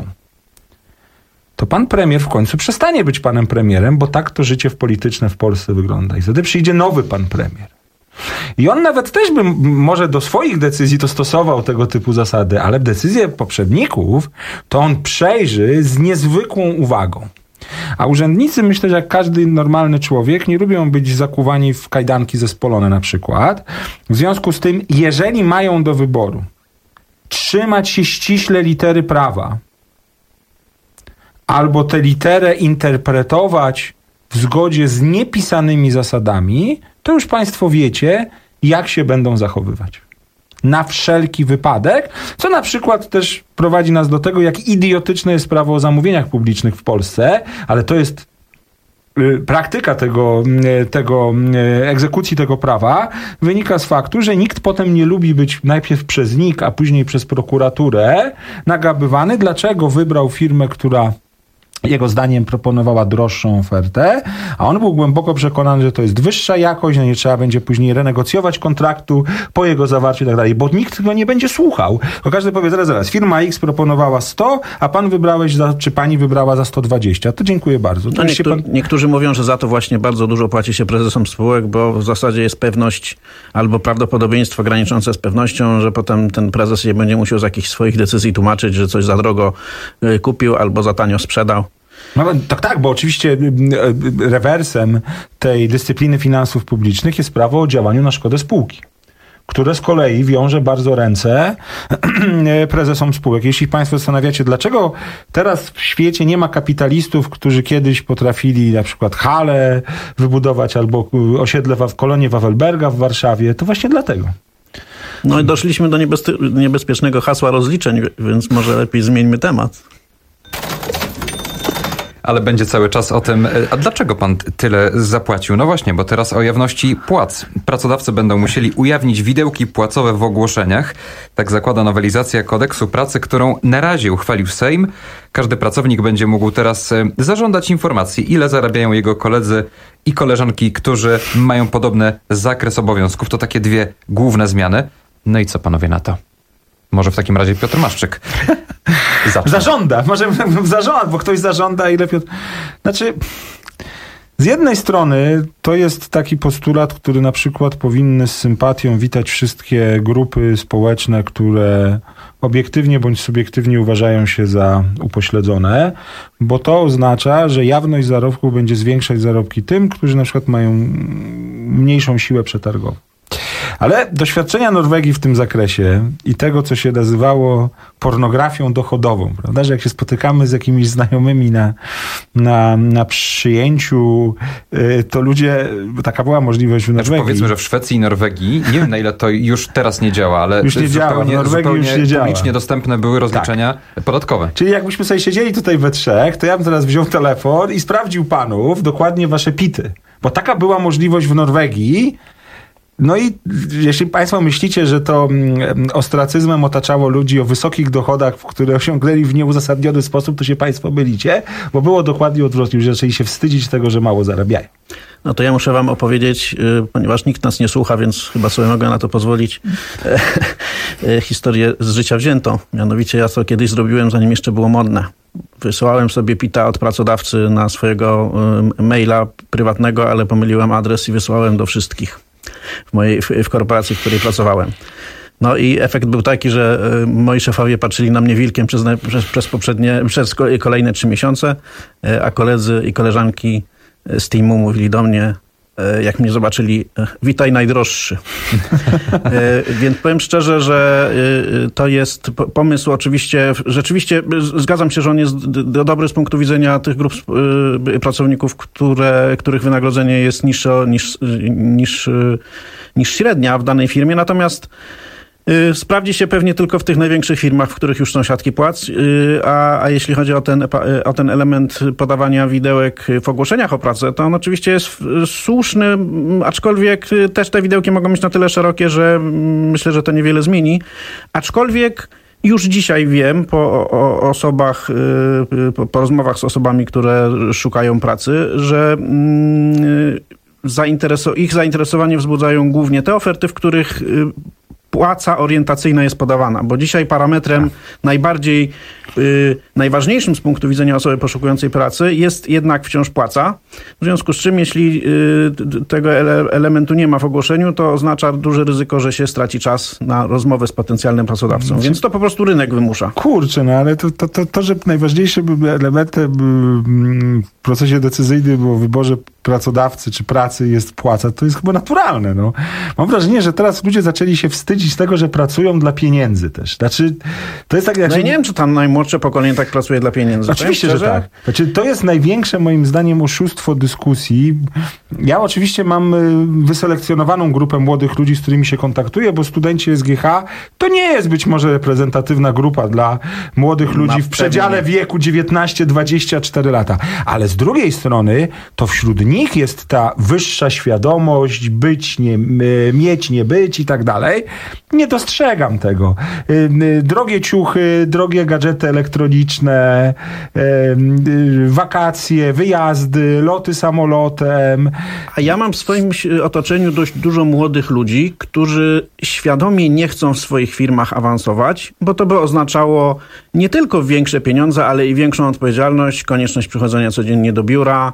to pan premier w końcu przestanie być panem premierem, bo tak to życie polityczne w Polsce wygląda. I wtedy przyjdzie nowy pan premier. I on nawet też by może do swoich decyzji to stosował tego typu zasady, ale decyzje poprzedników to on przejrzy z niezwykłą uwagą. A urzędnicy, myślę, że jak każdy normalny człowiek, nie lubią być zakuwani w kajdanki zespolone na przykład. W związku z tym, jeżeli mają do wyboru trzymać się ściśle litery prawa, albo tę literę interpretować w zgodzie z niepisanymi zasadami, to już Państwo wiecie, jak się będą zachowywać. na wszelki wypadek, co na przykład też prowadzi nas do tego, jak idiotyczne jest prawo o zamówieniach publicznych w Polsce, ale to jest praktyka tego, tego egzekucji tego prawa wynika z faktu, że nikt potem nie lubi być najpierw przez N I K, a później przez prokuraturę nagabywany, dlaczego wybrał firmę, która jego zdaniem proponowała droższą ofertę, a on był głęboko przekonany, że to jest wyższa jakość, no nie trzeba będzie później renegocjować kontraktu po jego zawarciu i tak dalej, bo nikt go nie będzie słuchał. Bo każdy powie, zaraz, zaraz, firma X proponowała sto, a pan wybrałeś, za, czy pani wybrała za sto dwadzieścia. To dziękuję bardzo. To no niektó- pan... Niektórzy mówią, że za to właśnie bardzo dużo płaci się prezesom spółek, bo w zasadzie jest pewność albo prawdopodobieństwo graniczące z pewnością, że potem ten prezes nie będzie musiał z jakichś swoich decyzji tłumaczyć, że coś za drogo kupił albo za tanio sprzedał. No tak, tak, bo oczywiście rewersem tej dyscypliny finansów publicznych jest prawo o działaniu na szkodę spółki, które z kolei wiąże bardzo ręce prezesom spółek. Jeśli państwo zastanawiacie, dlaczego teraz w świecie nie ma kapitalistów, którzy kiedyś potrafili na przykład halę wybudować albo osiedle w kolonie Wawelberga w Warszawie, to właśnie dlatego. No i doszliśmy do niebezpie- niebezpiecznego hasła rozliczeń, więc może lepiej zmieńmy temat. Ale będzie cały czas o tym, a dlaczego pan tyle zapłacił? No właśnie, bo teraz o jawności płac. Pracodawcy będą musieli ujawnić widełki płacowe w ogłoszeniach. Tak zakłada nowelizacja kodeksu pracy, którą na razie uchwalił Sejm. Każdy pracownik będzie mógł teraz zażądać informacji, ile zarabiają jego koledzy i koleżanki, którzy mają podobny zakres obowiązków. To takie dwie główne zmiany. No i co panowie na to? Może w takim razie Piotr Maszczyk zacznie. Zażąda, może zażąda, bo ktoś zażąda, ile Piotr... Znaczy, z jednej strony to jest taki postulat, który na przykład powinny z sympatią witać wszystkie grupy społeczne, które obiektywnie bądź subiektywnie uważają się za upośledzone, bo to oznacza, że jawność zarobków będzie zwiększać zarobki tym, którzy na przykład mają mniejszą siłę przetargową. Ale doświadczenia Norwegii w tym zakresie i tego, co się nazywało pornografią dochodową, prawda, że jak się spotykamy z jakimiś znajomymi na, na, na przyjęciu, to ludzie, taka była możliwość w Norwegii. Znaczy powiedzmy, że w Szwecji i Norwegii, nie wiem na ile to już teraz nie działa, ale już nie działa, w Norwegii już nie działa. Publicznie dostępne były rozliczenia tak. podatkowe. Czyli jakbyśmy sobie siedzieli tutaj we trzech, to ja bym teraz wziął telefon i sprawdził panów dokładnie wasze pity. Bo taka była możliwość w Norwegii. No i jeśli państwo myślicie, że to ostracyzmem otaczało ludzi o wysokich dochodach, które osiągnęli w nieuzasadniony sposób, to się państwo mylicie, bo było dokładnie odwrotnie, że zaczęli się wstydzić tego, że mało zarabiają. No to ja muszę wam opowiedzieć, ponieważ nikt nas nie słucha, więc chyba sobie mogę na to pozwolić, historię z życia wziętą. Mianowicie ja to kiedyś zrobiłem, zanim jeszcze było modne. Wysłałem sobie pita od pracodawcy na swojego maila prywatnego, ale pomyliłem adres i wysłałem do wszystkich w mojej w, w korporacji, w której pracowałem. No i efekt był taki, że y, moi szefowie patrzyli na mnie wilkiem przez, przez, przez poprzednie, przez kolejne trzy miesiące, y, a koledzy i koleżanki z teamu mówili do mnie, y, jak mnie zobaczyli, y, witaj najdroższy. y, więc powiem szczerze, że y, to jest pomysł oczywiście, rzeczywiście zgadzam się, że on jest d- d- dobry z punktu widzenia tych grup y, pracowników, które, których wynagrodzenie jest niższe niż, niż, y, niż średnia w danej firmie, natomiast sprawdzi się pewnie tylko w tych największych firmach, w których już są siatki płac, a, a jeśli chodzi o ten, o ten element podawania widełek w ogłoszeniach o pracę, to on oczywiście jest słuszny, aczkolwiek też te widełki mogą być na tyle szerokie, że myślę, że to niewiele zmieni. Aczkolwiek już dzisiaj wiem po o, osobach, po, po rozmowach z osobami, które szukają pracy, że zaintereso- ich zainteresowanie wzbudzają głównie te oferty, w których płaca orientacyjna jest podawana, bo dzisiaj parametrem tak. najbardziej, y, najważniejszym z punktu widzenia osoby poszukującej pracy jest jednak wciąż płaca. W związku z czym, jeśli y, tego ele- elementu nie ma w ogłoszeniu, to oznacza duże ryzyko, że się straci czas na rozmowę z potencjalnym pracodawcą. Znaczy, więc to po prostu rynek wymusza. Kurczę, no ale to, to, to, to że najważniejszym elementem w procesie decyzyjnym o wyborze pracodawcy czy pracy jest płaca, to jest chyba naturalne. No. Mam wrażenie, że teraz ludzie zaczęli się wstydzić tego, że pracują dla pieniędzy też. Znaczy, to jest tak... Jak no i nie wiem, czy tam najmłodsze pokolenie tak pracuje dla pieniędzy. Oczywiście, że tak. Znaczy, to jest największe moim zdaniem oszustwo dyskusji. Ja oczywiście mam wyselekcjonowaną grupę młodych ludzi, z którymi się kontaktuję, bo studenci S G H to nie jest być może reprezentatywna grupa dla młodych ludzi w przedziale wieku dziewiętnaście dwadzieścia cztery lata. Ale z drugiej strony to wśród nich jest ta wyższa świadomość, być, nie, mieć, nie być i tak dalej. Nie dostrzegam tego. Drogie ciuchy, drogie gadżety elektroniczne, wakacje, wyjazdy, loty samolotem. A ja mam w swoim otoczeniu dość dużo młodych ludzi, którzy świadomie nie chcą w swoich firmach awansować, bo to by oznaczało nie tylko większe pieniądze, ale i większą odpowiedzialność, konieczność przychodzenia codziennie do biura,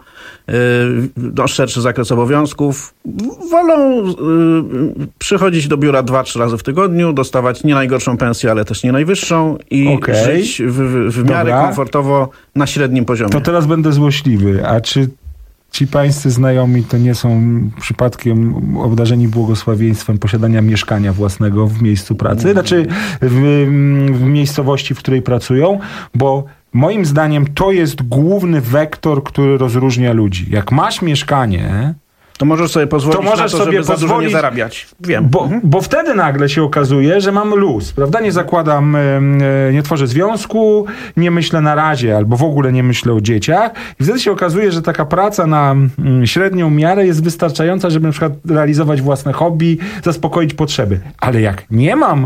yy, szerszy zakres obowiązków. Wolą yy, przychodzić do biura dwa, trzy razy w tygodniu, dostawać nie najgorszą pensję, ale też nie najwyższą i okay. żyć w, w, w miarę Dobra. komfortowo na średnim poziomie. To teraz będę złośliwy. A czy ci pańscy znajomi to nie są przypadkiem obdarzeni błogosławieństwem posiadania mieszkania własnego w miejscu pracy? Znaczy w, w miejscowości, w której pracują? Bo moim zdaniem to jest główny wektor, który rozróżnia ludzi. Jak masz mieszkanie... To możesz sobie pozwolić to możesz na to, sobie żeby pozwolić, za dużo nie zarabiać. Wiem. Bo, mhm. bo wtedy nagle się okazuje, że mam luz, prawda? Nie zakładam, nie tworzę związku, nie myślę na razie, albo w ogóle nie myślę o dzieciach. I wtedy się okazuje, że taka praca na średnią miarę jest wystarczająca, żeby na przykład realizować własne hobby, zaspokoić potrzeby. Ale jak nie mam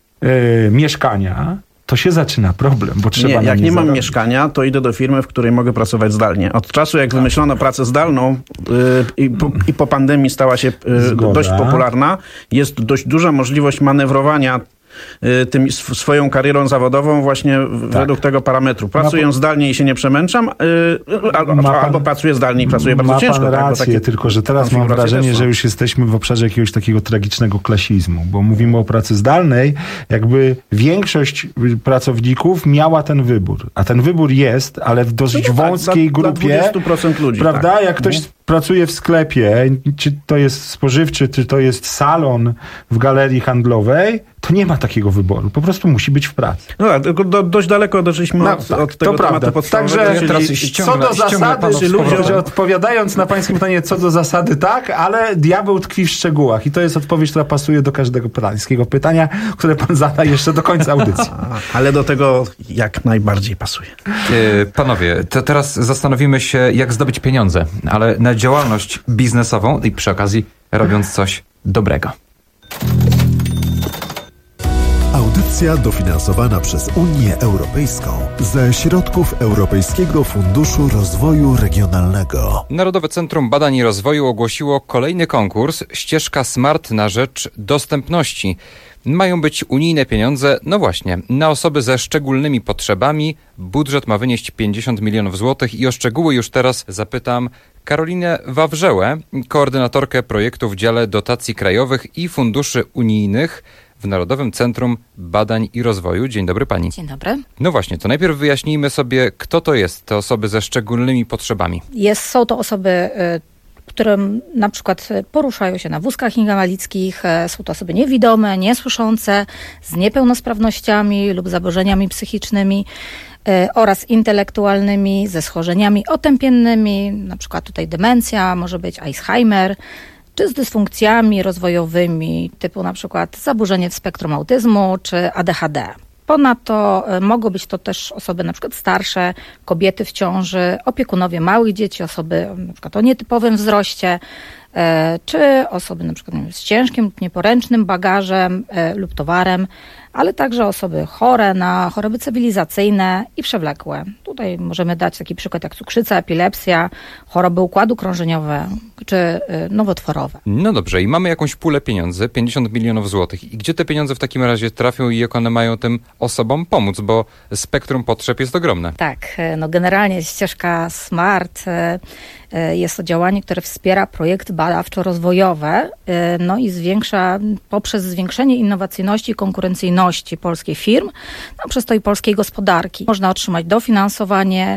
y, mieszkania, to się zaczyna problem, bo trzeba nie, na jak nie nie mam zarobić. mieszkania, to idę do firmy, w której mogę pracować zdalnie. Od czasu, jak wymyślono pracę zdalną yy, i, po, i po pandemii stała się yy, dość popularna, jest dość duża możliwość manewrowania tym sw- swoją karierą zawodową właśnie tak. według tego parametru. Pracuję pan... zdalnie i się nie przemęczam, yy, albo, pan... albo pracuję zdalnie i pracuję bardzo ma ciężko. Ma pan tak, rację, takie tylko że teraz mam wrażenie, że już jesteśmy w obszarze jakiegoś takiego tragicznego klasizmu, bo mówimy o pracy zdalnej, jakby większość pracowników miała ten wybór, a ten wybór jest, ale w dosyć no, wąskiej tak, grupie. Dla dwadzieścia procent ludzi. Prawda? Tak. Jak ktoś mhm. pracuje w sklepie, czy to jest spożywczy, czy to jest salon w galerii handlowej, to nie ma takiego wyboru. Po prostu musi być w pracy. No tak, tylko do, dość daleko odeszliśmy no, od, tak, od tego to tematu podstawowego. Także teraz co do zasady, czy ludzie, odpowiadając na pańskie pytanie, co do zasady tak, ale diabeł tkwi w szczegółach. I to jest odpowiedź, która pasuje do każdego pańskiego pytania, które pan zada jeszcze do końca audycji. Ale do tego jak najbardziej pasuje. Yy, panowie, to teraz zastanowimy się, jak zdobyć pieniądze, ale na działalność biznesową i przy okazji robiąc coś dobrego. Audycja dofinansowana przez Unię Europejską ze środków Europejskiego Funduszu Rozwoju Regionalnego. Narodowe Centrum Badań i Rozwoju ogłosiło kolejny konkurs Ścieżka Smart na rzecz dostępności. Mają być unijne pieniądze, no właśnie, na osoby ze szczególnymi potrzebami. Budżet ma wynieść pięćdziesiąt milionów złotych i o szczegóły już teraz zapytam Karolinę Wawrzełę, koordynatorkę projektu w dziale dotacji krajowych i funduszy unijnych w Narodowym Centrum Badań i Rozwoju. Dzień dobry pani. Dzień dobry. No właśnie, to najpierw wyjaśnijmy sobie, kto to jest, te osoby ze szczególnymi potrzebami. Jest, są to osoby, y, które na przykład poruszają się na wózkach inwalidzkich, są to osoby niewidome, niesłyszące, z niepełnosprawnościami lub zaburzeniami psychicznymi y, oraz intelektualnymi, ze schorzeniami otępiennymi, na przykład tutaj demencja, może być Alzheimer, czy z dysfunkcjami rozwojowymi typu na przykład zaburzenie w spektrum autyzmu czy A D H D. Ponadto mogą być to też osoby na przykład starsze, kobiety w ciąży, opiekunowie małych dzieci, osoby na przykład o nietypowym wzroście, czy osoby na przykład z ciężkim lub nieporęcznym bagażem lub towarem, ale także osoby chore na choroby cywilizacyjne i przewlekłe. Tutaj możemy dać taki przykład jak cukrzyca, epilepsja, choroby układu krążeniowego czy nowotworowe. No dobrze, i mamy jakąś pulę pieniędzy, pięćdziesiąt milionów złotych. I gdzie te pieniądze w takim razie trafią i jak one mają tym osobom pomóc, bo spektrum potrzeb jest ogromne. Tak, no generalnie ścieżka SMART jest to działanie, które wspiera projekty badawczo-rozwojowe, no i zwiększa poprzez zwiększenie innowacyjności i konkurencyjności polskich firm, no przez to i polskiej gospodarki. Można otrzymać dofinansowanie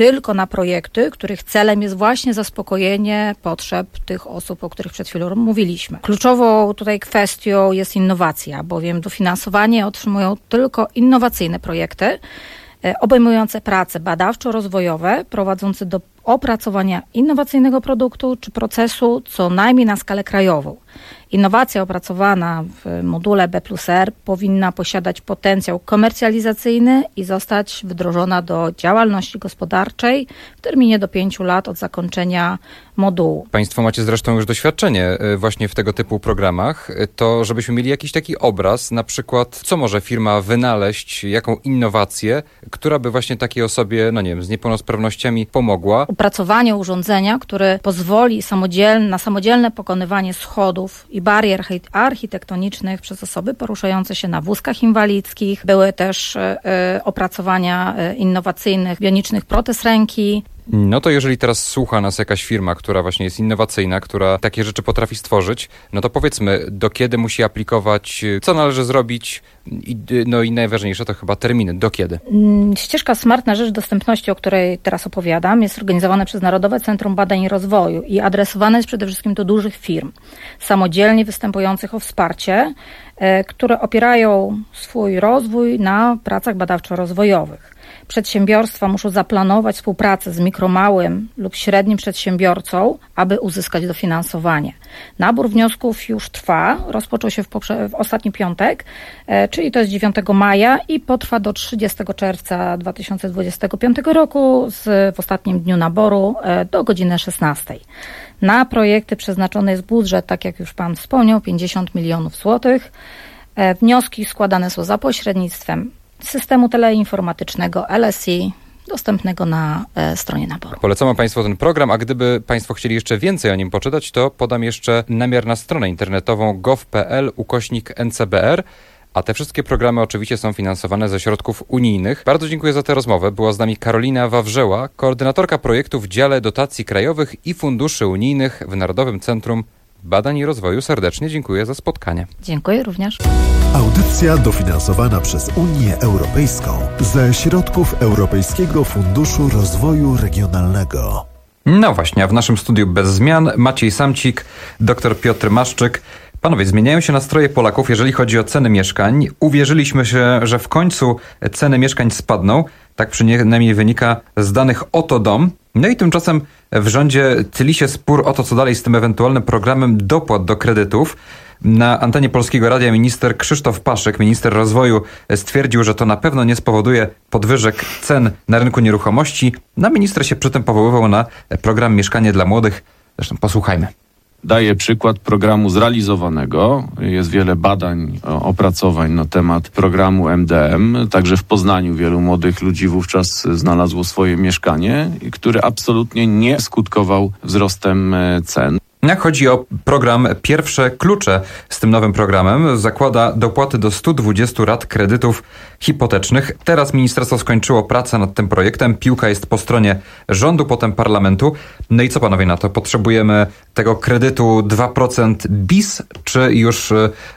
tylko na projekty, których celem jest właśnie zaspokojenie potrzeb tych osób, o których przed chwilą mówiliśmy. Kluczową tutaj kwestią jest innowacja, bowiem dofinansowanie otrzymują tylko innowacyjne projekty, obejmujące prace badawczo-rozwojowe, prowadzące do opracowania innowacyjnego produktu czy procesu co najmniej na skalę krajową. Innowacja opracowana w module B plus R powinna posiadać potencjał komercjalizacyjny i zostać wdrożona do działalności gospodarczej w terminie do pięciu lat od zakończenia modułu. Państwo macie zresztą już doświadczenie właśnie w tego typu programach. To żebyśmy mieli jakiś taki obraz, na przykład co może firma wynaleźć, jaką innowację, która by właśnie takiej osobie, no nie wiem, z niepełnosprawnościami pomogła. Opracowanie urządzenia, które pozwoli samodzielne, na samodzielne pokonywanie schodów i barier architektonicznych przez osoby poruszające się na wózkach inwalidzkich. Były też y, opracowania y, innowacyjnych, bionicznych protez ręki. No to jeżeli teraz słucha nas jakaś firma, która właśnie jest innowacyjna, która takie rzeczy potrafi stworzyć, no to powiedzmy, do kiedy musi aplikować, co należy zrobić i, no i najważniejsze to chyba terminy, do kiedy? Ścieżka Smart na rzecz dostępności, o której teraz opowiadam, jest organizowana przez Narodowe Centrum Badań i Rozwoju i adresowana jest przede wszystkim do dużych firm, samodzielnie występujących o wsparcie, które opierają swój rozwój na pracach badawczo-rozwojowych. Przedsiębiorstwa muszą zaplanować współpracę z mikromałym lub średnim przedsiębiorcą, aby uzyskać dofinansowanie. Nabór wniosków już trwa, rozpoczął się w, poprze- w ostatni piątek, e, czyli to jest dziewiątego maja i potrwa do trzydziestego czerwca dwa tysiące dwudziestego piątego roku z, w ostatnim dniu naboru e, do godziny szesnastej. Na projekty przeznaczony jest budżet, tak jak już Pan wspomniał, pięćdziesiąt milionów złotych. E, wnioski składane są za pośrednictwem systemu teleinformatycznego L S I, dostępnego na e, stronie naboru. Polecamy Państwu ten program, a gdyby Państwo chcieli jeszcze więcej o nim poczytać, to podam jeszcze namiar na stronę internetową gov.pl ukośnik N C B R, a te wszystkie programy oczywiście są finansowane ze środków unijnych. Bardzo dziękuję za tę rozmowę. Była z nami Karolina Wawrzeła, koordynatorka projektu w dziale dotacji krajowych i funduszy unijnych w Narodowym Centrum Badań i Rozwoju. Serdecznie dziękuję za spotkanie. Dziękuję również. Audycja dofinansowana przez Unię Europejską ze środków Europejskiego Funduszu Rozwoju Regionalnego. No właśnie, a w naszym studiu bez zmian Maciej Samcik, dr Piotr Maszczyk. Panowie, zmieniają się nastroje Polaków, jeżeli chodzi o ceny mieszkań. Uwierzyliśmy się, że w końcu ceny mieszkań spadną. Tak przynajmniej wynika z danych Oto Dom. No i tymczasem w rządzie tyli się spór o to, co dalej z tym ewentualnym programem dopłat do kredytów. Na antenie Polskiego Radia minister Krzysztof Paszyk, minister rozwoju, stwierdził, że to na pewno nie spowoduje podwyżek cen na rynku nieruchomości. No, minister się przy tym powoływał na program Mieszkanie dla Młodych. Zresztą posłuchajmy. Daję przykład programu zrealizowanego. Jest wiele badań, opracowań na temat programu M D M. Także w Poznaniu wielu młodych ludzi wówczas znalazło swoje mieszkanie, które absolutnie nie skutkował wzrostem cen. Jak chodzi o program Pierwsze Klucze z tym nowym programem, zakłada dopłaty do stu dwudziestu rat kredytów hipotecznych. Teraz ministerstwo skończyło pracę nad tym projektem. Piłka jest po stronie rządu, potem parlamentu. No i co panowie na to? Potrzebujemy tego kredytu dwa procent bis, czy już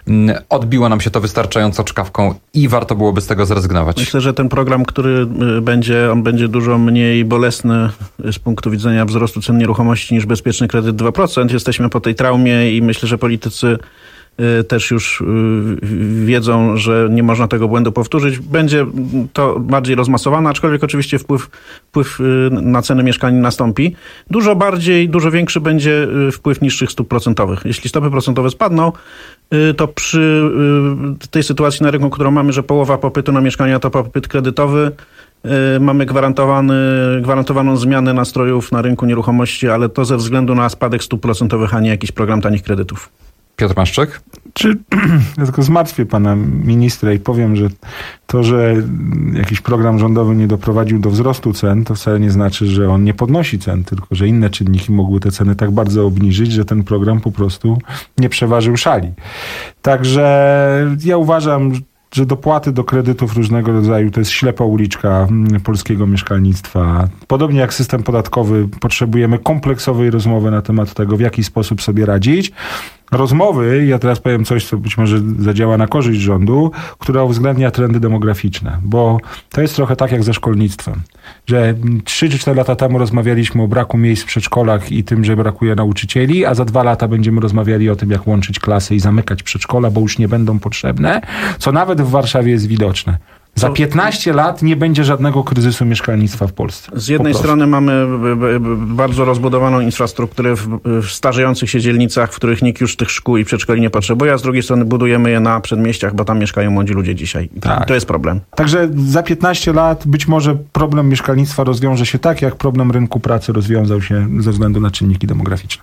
odbiło nam się to wystarczająco czkawką i warto byłoby z tego zrezygnować? Myślę, że ten program, który będzie, on będzie dużo mniej bolesny z punktu widzenia wzrostu cen nieruchomości niż bezpieczny kredyt dwa procent. Jesteśmy po tej traumie i myślę, że politycy też już wiedzą, że nie można tego błędu powtórzyć. Będzie to bardziej rozmasowane, aczkolwiek oczywiście wpływ, wpływ na ceny mieszkań nastąpi. Dużo bardziej, dużo większy będzie wpływ niższych stóp procentowych. Jeśli stopy procentowe spadną, to przy tej sytuacji na rynku, którą mamy, że połowa popytu na mieszkania to popyt kredytowy, mamy gwarantowany, gwarantowaną zmianę nastrojów na rynku nieruchomości, ale to ze względu na spadek stóp procentowych, a nie jakiś program tanich kredytów. Piotr Maszczyk? Czy ja tylko zmartwię pana ministra i powiem, że to, że jakiś program rządowy nie doprowadził do wzrostu cen, to wcale nie znaczy, że on nie podnosi cen, tylko że inne czynniki mogły te ceny tak bardzo obniżyć, że ten program po prostu nie przeważył szali. Także ja uważam, że dopłaty do kredytów różnego rodzaju to jest ślepa uliczka polskiego mieszkalnictwa. Podobnie jak system podatkowy, potrzebujemy kompleksowej rozmowy na temat tego, w jaki sposób sobie radzić. rozmowy, ja teraz powiem coś, co być może zadziała na korzyść rządu, która uwzględnia trendy demograficzne, bo to jest trochę tak jak ze szkolnictwem, że trzy czy cztery lata temu rozmawialiśmy o braku miejsc w przedszkolach i tym, że brakuje nauczycieli, a za dwa lata będziemy rozmawiali o tym, jak łączyć klasy i zamykać przedszkola, bo już nie będą potrzebne, co nawet w Warszawie jest widoczne. Za piętnaście lat nie będzie żadnego kryzysu mieszkalnictwa w Polsce. Z jednej strony mamy bardzo rozbudowaną infrastrukturę w, w starzejących się dzielnicach, w których nikt już tych szkół i przedszkoli nie potrzebuje, a z drugiej strony budujemy je na przedmieściach, bo tam mieszkają młodzi ludzie dzisiaj. Tak. To jest problem. Także za piętnaście lat być może problem mieszkalnictwa rozwiąże się tak, jak problem rynku pracy rozwiązał się ze względu na czynniki demograficzne.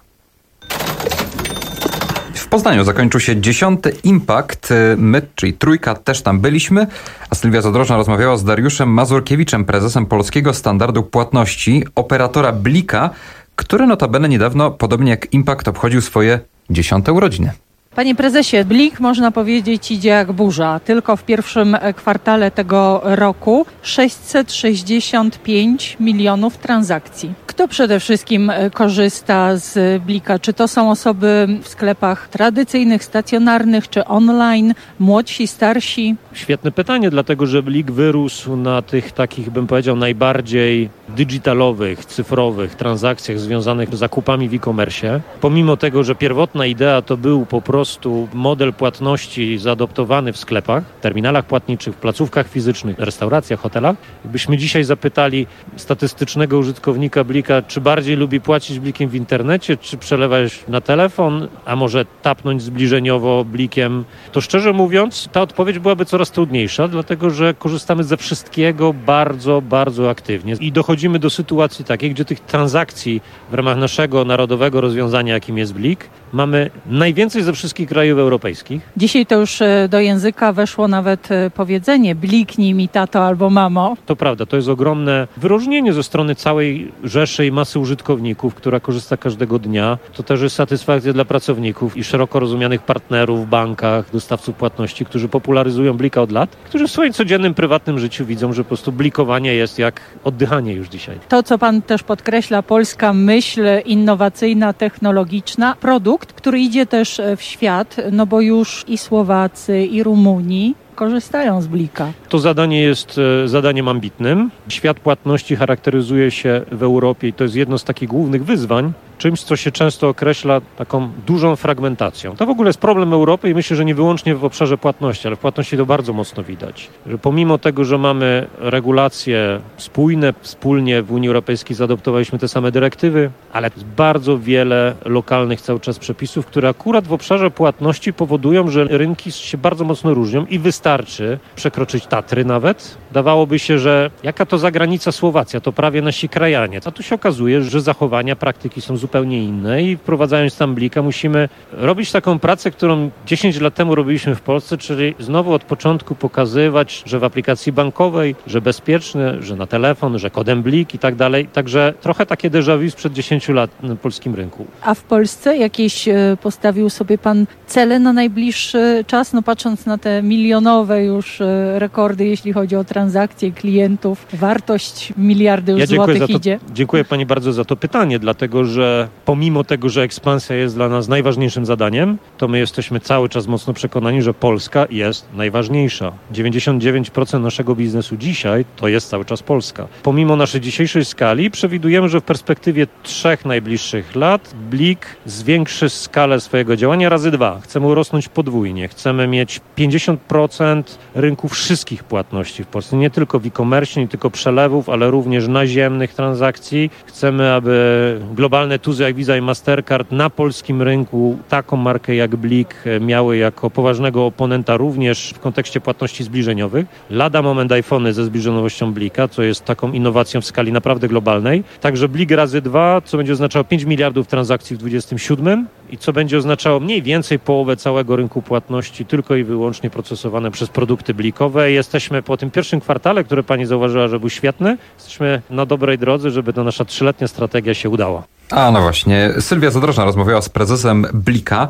W Poznaniu zakończył się dziesiąty Impact. My, czyli Trójka, też tam byliśmy, a Sylwia Zadrożna rozmawiała z Dariuszem Mazurkiewiczem, prezesem Polskiego Standardu Płatności, operatora Blika, który notabene niedawno, podobnie jak Impact, obchodził swoje dziesiąte urodziny. Panie prezesie, Blik, można powiedzieć, idzie jak burza. Tylko w pierwszym kwartale tego roku sześćset sześćdziesiąt pięć milionów transakcji. Kto przede wszystkim korzysta z Blika? Czy to są osoby w sklepach tradycyjnych, stacjonarnych, czy online, młodsi, starsi? Świetne pytanie, dlatego że Blik wyrósł na tych takich, bym powiedział, najbardziej digitalowych, cyfrowych transakcjach związanych z zakupami w e-commerce. Pomimo tego, że pierwotna idea to był po prostu model płatności zaadoptowany w sklepach, terminalach płatniczych, w placówkach fizycznych, restauracjach, hotelach. Jakbyśmy dzisiaj zapytali statystycznego użytkownika Blika, czy bardziej lubi płacić Blikiem w internecie, czy przelewać na telefon, a może tapnąć zbliżeniowo Blikiem, to szczerze mówiąc ta odpowiedź byłaby coraz trudniejsza, dlatego że korzystamy ze wszystkiego bardzo, bardzo aktywnie i dochodzimy do sytuacji takiej, gdzie tych transakcji w ramach naszego narodowego rozwiązania, jakim jest Blik, mamy najwięcej ze wszystkich krajów europejskich. Dzisiaj to już do języka weszło nawet powiedzenie bliknij mi tato albo mamo. To prawda, to jest ogromne wyróżnienie ze strony całej rzeszy i masy użytkowników, która korzysta każdego dnia. To też jest satysfakcja dla pracowników i szeroko rozumianych partnerów w bankach, dostawców płatności, którzy popularyzują Blika od lat, którzy w swoim codziennym, prywatnym życiu widzą, że po prostu blikowanie jest jak oddychanie już dzisiaj. To, co pan też podkreśla, polska myśl innowacyjna, technologiczna, produkt, który idzie też w świat, no bo już i Słowacy, i Rumuni korzystają z Blika. To zadanie jest zadaniem ambitnym. Świat płatności charakteryzuje się w Europie i to jest jedno z takich głównych wyzwań, czymś, co się często określa taką dużą fragmentacją. To w ogóle jest problem Europy i myślę, że nie wyłącznie w obszarze płatności, ale w płatności to bardzo mocno widać. Że pomimo tego, że mamy regulacje spójne, wspólnie w Unii Europejskiej zaadoptowaliśmy te same dyrektywy, ale bardzo wiele lokalnych cały czas przepisów, które akurat w obszarze płatności powodują, że rynki się bardzo mocno różnią i wystarczy przekroczyć Tatry nawet. Dawałoby się, że jaka to zagranica Słowacja, to prawie nasi krajanie. A tu się okazuje, że zachowania, praktyki są zupełnie inne i wprowadzając tam Blika musimy robić taką pracę, którą dziesięć lat temu robiliśmy w Polsce, czyli znowu od początku pokazywać, że w aplikacji bankowej, że bezpieczne, że na telefon, że kodem Blik i tak dalej. Także trochę takie déjà vu sprzed dziesięciu lat na polskim rynku. A w Polsce jakieś postawił sobie pan cele na najbliższy czas? No patrząc na te milionowe już rekordy, jeśli chodzi o transakcje klientów, wartość miliardy już ja złotych to, idzie. Dziękuję pani bardzo za to pytanie, dlatego że pomimo tego, że ekspansja jest dla nas najważniejszym zadaniem, to my jesteśmy cały czas mocno przekonani, że Polska jest najważniejsza. dziewięćdziesiąt dziewięć procent naszego biznesu dzisiaj to jest cały czas Polska. Pomimo naszej dzisiejszej skali przewidujemy, że w perspektywie trzech najbliższych lat Blik zwiększy skalę swojego działania razy dwa. Chcemy urosnąć podwójnie. Chcemy mieć pięćdziesiąt procent rynku wszystkich płatności w Polsce. Nie tylko w e-commerce, nie tylko przelewów, ale również naziemnych transakcji. Chcemy, aby globalne tuzy jak Visa i Mastercard na polskim rynku taką markę jak Blik miały jako poważnego oponenta również w kontekście płatności zbliżeniowych. Lada moment iPhony ze zbliżonowością Blika, co jest taką innowacją w skali naprawdę globalnej. Także Blik razy dwa, co będzie oznaczało pięć miliardów transakcji w dwudziestym siódmym i co będzie oznaczało mniej więcej połowę całego rynku płatności tylko i wyłącznie procesowane przez produkty blikowe. Jesteśmy po tym pierwszym kwartale, który pani zauważyła, że był świetny, jesteśmy na dobrej drodze, żeby ta nasza trzyletnia strategia się udała. A no właśnie, Sylwia Zadrożna rozmawiała z prezesem Blika.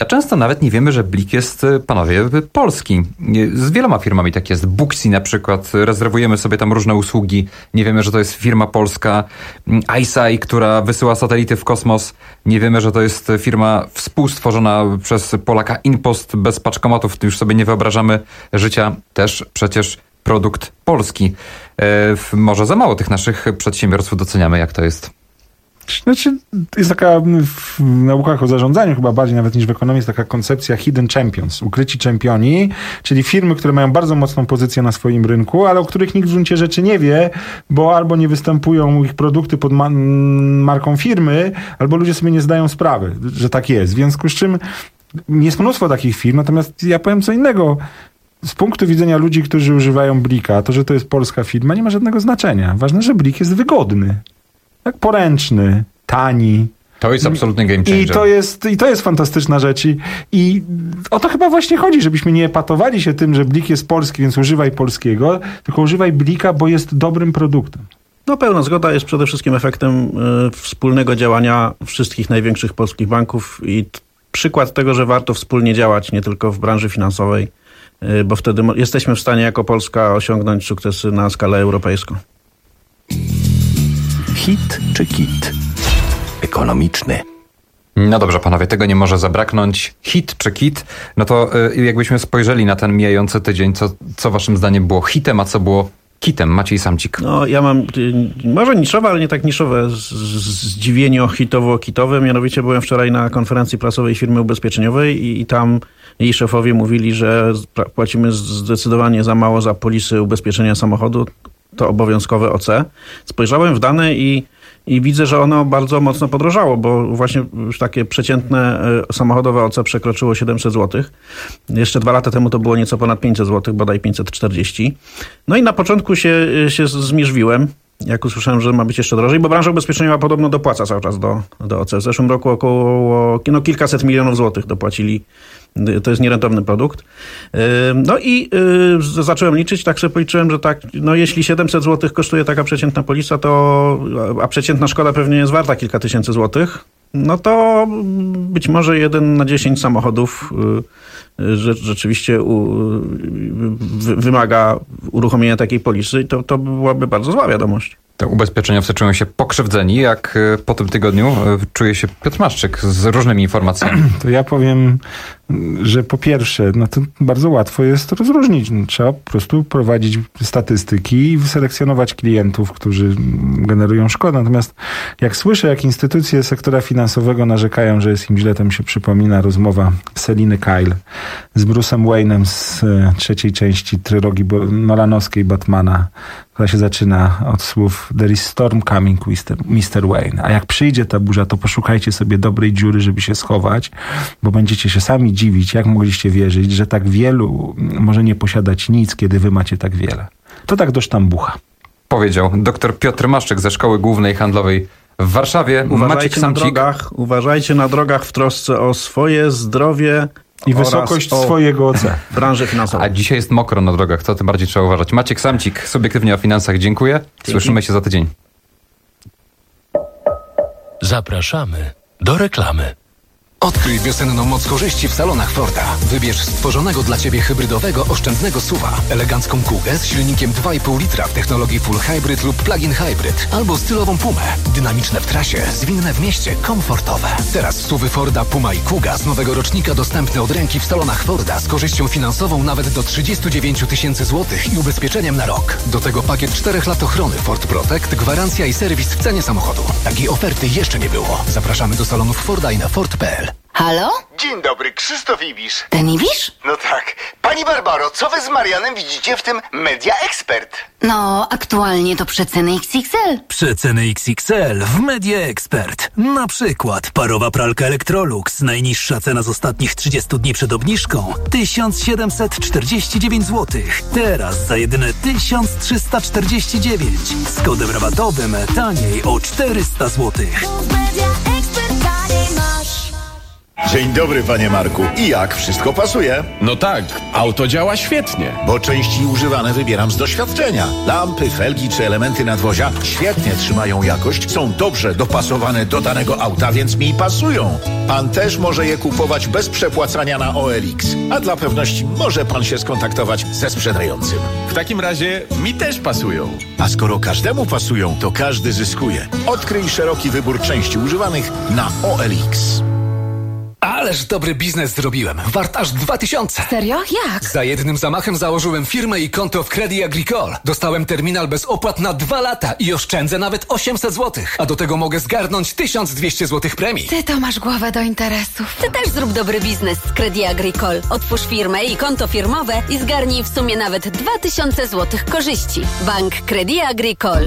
A często nawet nie wiemy, że Blik jest, panowie, polski. Z wieloma firmami tak jest. Booksy na przykład, rezerwujemy sobie tam różne usługi. Nie wiemy, że to jest firma polska. ICEYE, która wysyła satelity w kosmos. Nie wiemy, że to jest firma współstworzona przez Polaka InPost bez paczkomatów. Już sobie nie wyobrażamy życia. Też przecież produkt polski. E, może za mało tych naszych przedsiębiorstw doceniamy, jak to jest. Znaczy, jest taka w naukach o zarządzaniu chyba bardziej nawet niż w ekonomii, jest taka koncepcja hidden champions, ukryci czempioni, czyli firmy, które mają bardzo mocną pozycję na swoim rynku, ale o których nikt w gruncie rzeczy nie wie, bo albo nie występują ich produkty pod ma- marką firmy, albo ludzie sobie nie zdają sprawy, że tak jest. W związku z czym jest mnóstwo takich firm, natomiast ja powiem co innego. Z punktu widzenia ludzi, którzy używają Blika, to, że to jest polska firma, nie ma żadnego znaczenia. Ważne, że Blik jest wygodny. Tak poręczny, tani. To jest absolutny game changer. I to jest, i to jest fantastyczna rzecz. I, I o to chyba właśnie chodzi, żebyśmy nie epatowali się tym, że Blik jest polski, więc używaj polskiego, tylko używaj Blika, bo jest dobrym produktem. No pełna zgoda, jest przede wszystkim efektem y, wspólnego działania wszystkich największych polskich banków i t- przykład tego, że warto wspólnie działać nie tylko w branży finansowej, y, bo wtedy mo- jesteśmy w stanie jako Polska osiągnąć sukcesy na skalę europejską. Hit czy kit? Ekonomiczny. No dobrze, panowie, tego nie może zabraknąć. Hit czy kit? No to y, jakbyśmy spojrzeli na ten mijający tydzień, co, co waszym zdaniem było hitem, a co było kitem? Maciej Samcik. No ja mam y, może niszowe, ale nie tak niszowe z, z, zdziwienie hitowo-kitowe. Mianowicie byłem wczoraj na konferencji prasowej firmy ubezpieczeniowej i, i tam jej szefowie mówili, że płacimy zdecydowanie za mało za polisy ubezpieczenia samochodu. To obowiązkowe O C. Spojrzałem w dane i, i widzę, że ono bardzo mocno podrożało, bo właśnie już takie przeciętne samochodowe O C przekroczyło siedemset złotych. Jeszcze dwa lata temu to było nieco ponad pięćset złotych, bodaj pięćset czterdzieści. No i na początku się, się zmierzwiłem, jak usłyszałem, że ma być jeszcze drożej, bo branża ubezpieczeniowa podobno dopłaca cały czas do, do O C. W zeszłym roku około no, kilkaset milionów złotych dopłacili. To jest nierentowny produkt. No i y, zacząłem liczyć, tak sobie policzyłem, że tak, no jeśli siedemset złotych kosztuje taka przeciętna polisa, to, a przeciętna szkoda pewnie jest warta kilka tysięcy złotych, no to być może jeden na dziesięć samochodów y, że, rzeczywiście u, wy, wymaga uruchomienia takiej polisy i to, to byłaby bardzo zła wiadomość. To ubezpieczeniowcy czują się pokrzywdzeni, jak po tym tygodniu czuje się Piotr Maszczyk z różnymi informacjami. To ja powiem, że po pierwsze, no to bardzo łatwo jest rozróżnić. Trzeba po prostu prowadzić statystyki i wyselekcjonować klientów, którzy generują szkodę. Natomiast jak słyszę, jak instytucje sektora finansowego narzekają, że jest im źle, to mi się przypomina rozmowa Seliny Kyle z Bruce'em Wayne'em z trzeciej części trylogii nolanowskiej Batmana, która się zaczyna od słów "There is storm coming, mister Wayne". A jak przyjdzie ta burza, to poszukajcie sobie dobrej dziury, żeby się schować, bo będziecie się sami dziwić, jak mogliście wierzyć, że tak wielu może nie posiadać nic, kiedy wy macie tak wiele. To tak do sztambucha. Powiedział dr Piotr Maszczyk ze Szkoły Głównej Handlowej w Warszawie. Uważajcie na drogach, uważajcie na drogach w trosce o swoje zdrowie i wysokość swojego O C. Branży finansowej. A dzisiaj jest mokro na drogach, co tym bardziej trzeba uważać. Maciek Samcik, subiektywnie o finansach, dziękuję. Dzięki. Słyszymy się za tydzień. Zapraszamy do reklamy. Odkryj wiosenną moc korzyści w salonach Forda. Wybierz stworzonego dla Ciebie hybrydowego, oszczędnego suwa, elegancką Kugę z silnikiem dwa i pół litra w technologii Full Hybrid lub Plug-in Hybrid, albo stylową Pumę. Dynamiczne w trasie, zwinne w mieście, komfortowe. Teraz suwy Forda Puma i Kuga z nowego rocznika dostępne od ręki w salonach Forda z korzyścią finansową nawet do trzydzieści dziewięć tysięcy złotych i ubezpieczeniem na rok. Do tego pakiet czterech lat ochrony Ford Protect, gwarancja i serwis w cenie samochodu. Takiej oferty jeszcze nie było. Zapraszamy do salonów Forda i na Ford kropka p l. Halo? Dzień dobry, Krzysztof Ibisz. Ten Ibisz? No tak. Pani Barbaro, co wy z Marianem widzicie w tym Media Expert? No, aktualnie to przeceny X X L. Przeceny X X L w Media Expert. Na przykład parowa pralka Electrolux. Najniższa cena z ostatnich trzydziestu dni przed obniżką tysiąc siedemset czterdzieści dziewięć złotych. Teraz za jedyne tysiąc trzysta czterdzieści dziewięć. Z kodem rabatowym taniej o czterysta złotych. Dzień dobry, panie Marku. I jak? Wszystko pasuje? No tak, auto działa świetnie. Bo części używane wybieram z doświadczenia. Lampy, felgi czy elementy nadwozia świetnie trzymają jakość, są dobrze dopasowane do danego auta, więc mi pasują. Pan też może je kupować bez przepłacania na O L X. A dla pewności może pan się skontaktować ze sprzedającym. W takim razie mi też pasują. A skoro każdemu pasują, to każdy zyskuje. Odkryj szeroki wybór części używanych na O L X. Ależ dobry biznes zrobiłem. Wart aż dwa tysiące. Serio? Jak? Za jednym zamachem założyłem firmę i konto w Credit Agricole. Dostałem terminal bez opłat na dwa lata i oszczędzę nawet osiemset złotych. A do tego mogę zgarnąć tysiąc dwieście złotych premii. Ty to masz głowę do interesów. Ty też zrób dobry biznes z Credit Agricole. Otwórz firmę i konto firmowe i zgarnij w sumie nawet dwa tysiące złotych korzyści. Bank Credit Agricole.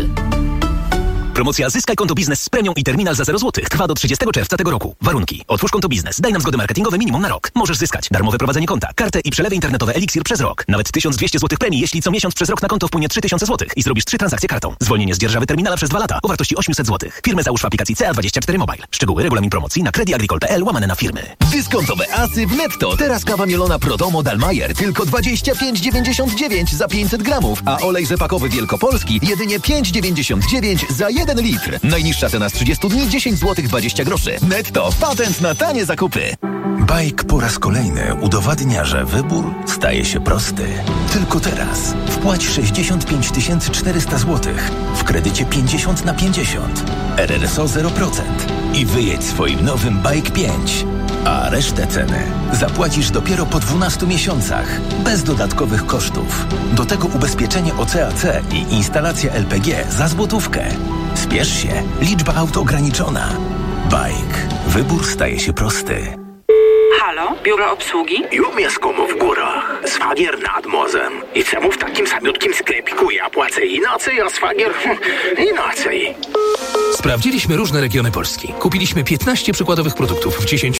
Promocja Zyskaj konto biznes z premią i terminal za zero złotych trwa do trzydziestego czerwca tego roku. Warunki. Otwórz konto biznes. Daj nam zgody marketingowe minimum na rok. Możesz zyskać darmowe prowadzenie konta, kartę i przelewy internetowe Eliksir przez rok. Nawet tysiąc dwieście złotych premii, jeśli co miesiąc przez rok na konto wpłynie trzy tysiące złotych i zrobisz trzy transakcje kartą. Zwolnienie z dzierżawy terminala przez dwa lata o wartości osiemset złotych. Firmę załóż w aplikacji C A dwadzieścia cztery Mobile. Szczegóły, regulamin promocji na creditagricole.pl łamane na firmy. Dyskontowe asy w netto. Teraz kawa mielona Prodomo Dalmajer tylko dwadzieścia pięć dziewięćdziesiąt dziewięć za pięćset gramów, a olej rzepakowy Wielkopolski jedynie pięć dziewięćdziesiąt dziewięć za jeden litr. Najniższa cena z trzydziestu dni dziesięć złotych dwadzieścia groszy. Netto. Patent na tanie zakupy. Bajk po raz kolejny udowadnia, że wybór staje się prosty. Tylko teraz wpłać sześćdziesiąt pięć tysięcy czterysta złotych w kredycie pięćdziesiąt na pięćdziesiąt, R R S O zero procent i wyjedź swoim nowym Bajk pięć. A resztę ceny zapłacisz dopiero po dwunastu miesiącach, bez dodatkowych kosztów. Do tego ubezpieczenie O C A C i instalacja L P G za złotówkę. Spiesz się, liczba aut ograniczona. Bajk. Wybór staje się prosty. Halo, biuro obsługi? Ja mieszkam w górach, szwagier nad morzem. I czemu w takim samiutkim sklepiku ja płacę inaczej, a szwagier inaczej? Sprawdziliśmy różne regiony Polski. Kupiliśmy piętnaście przykładowych produktów w dziesięciu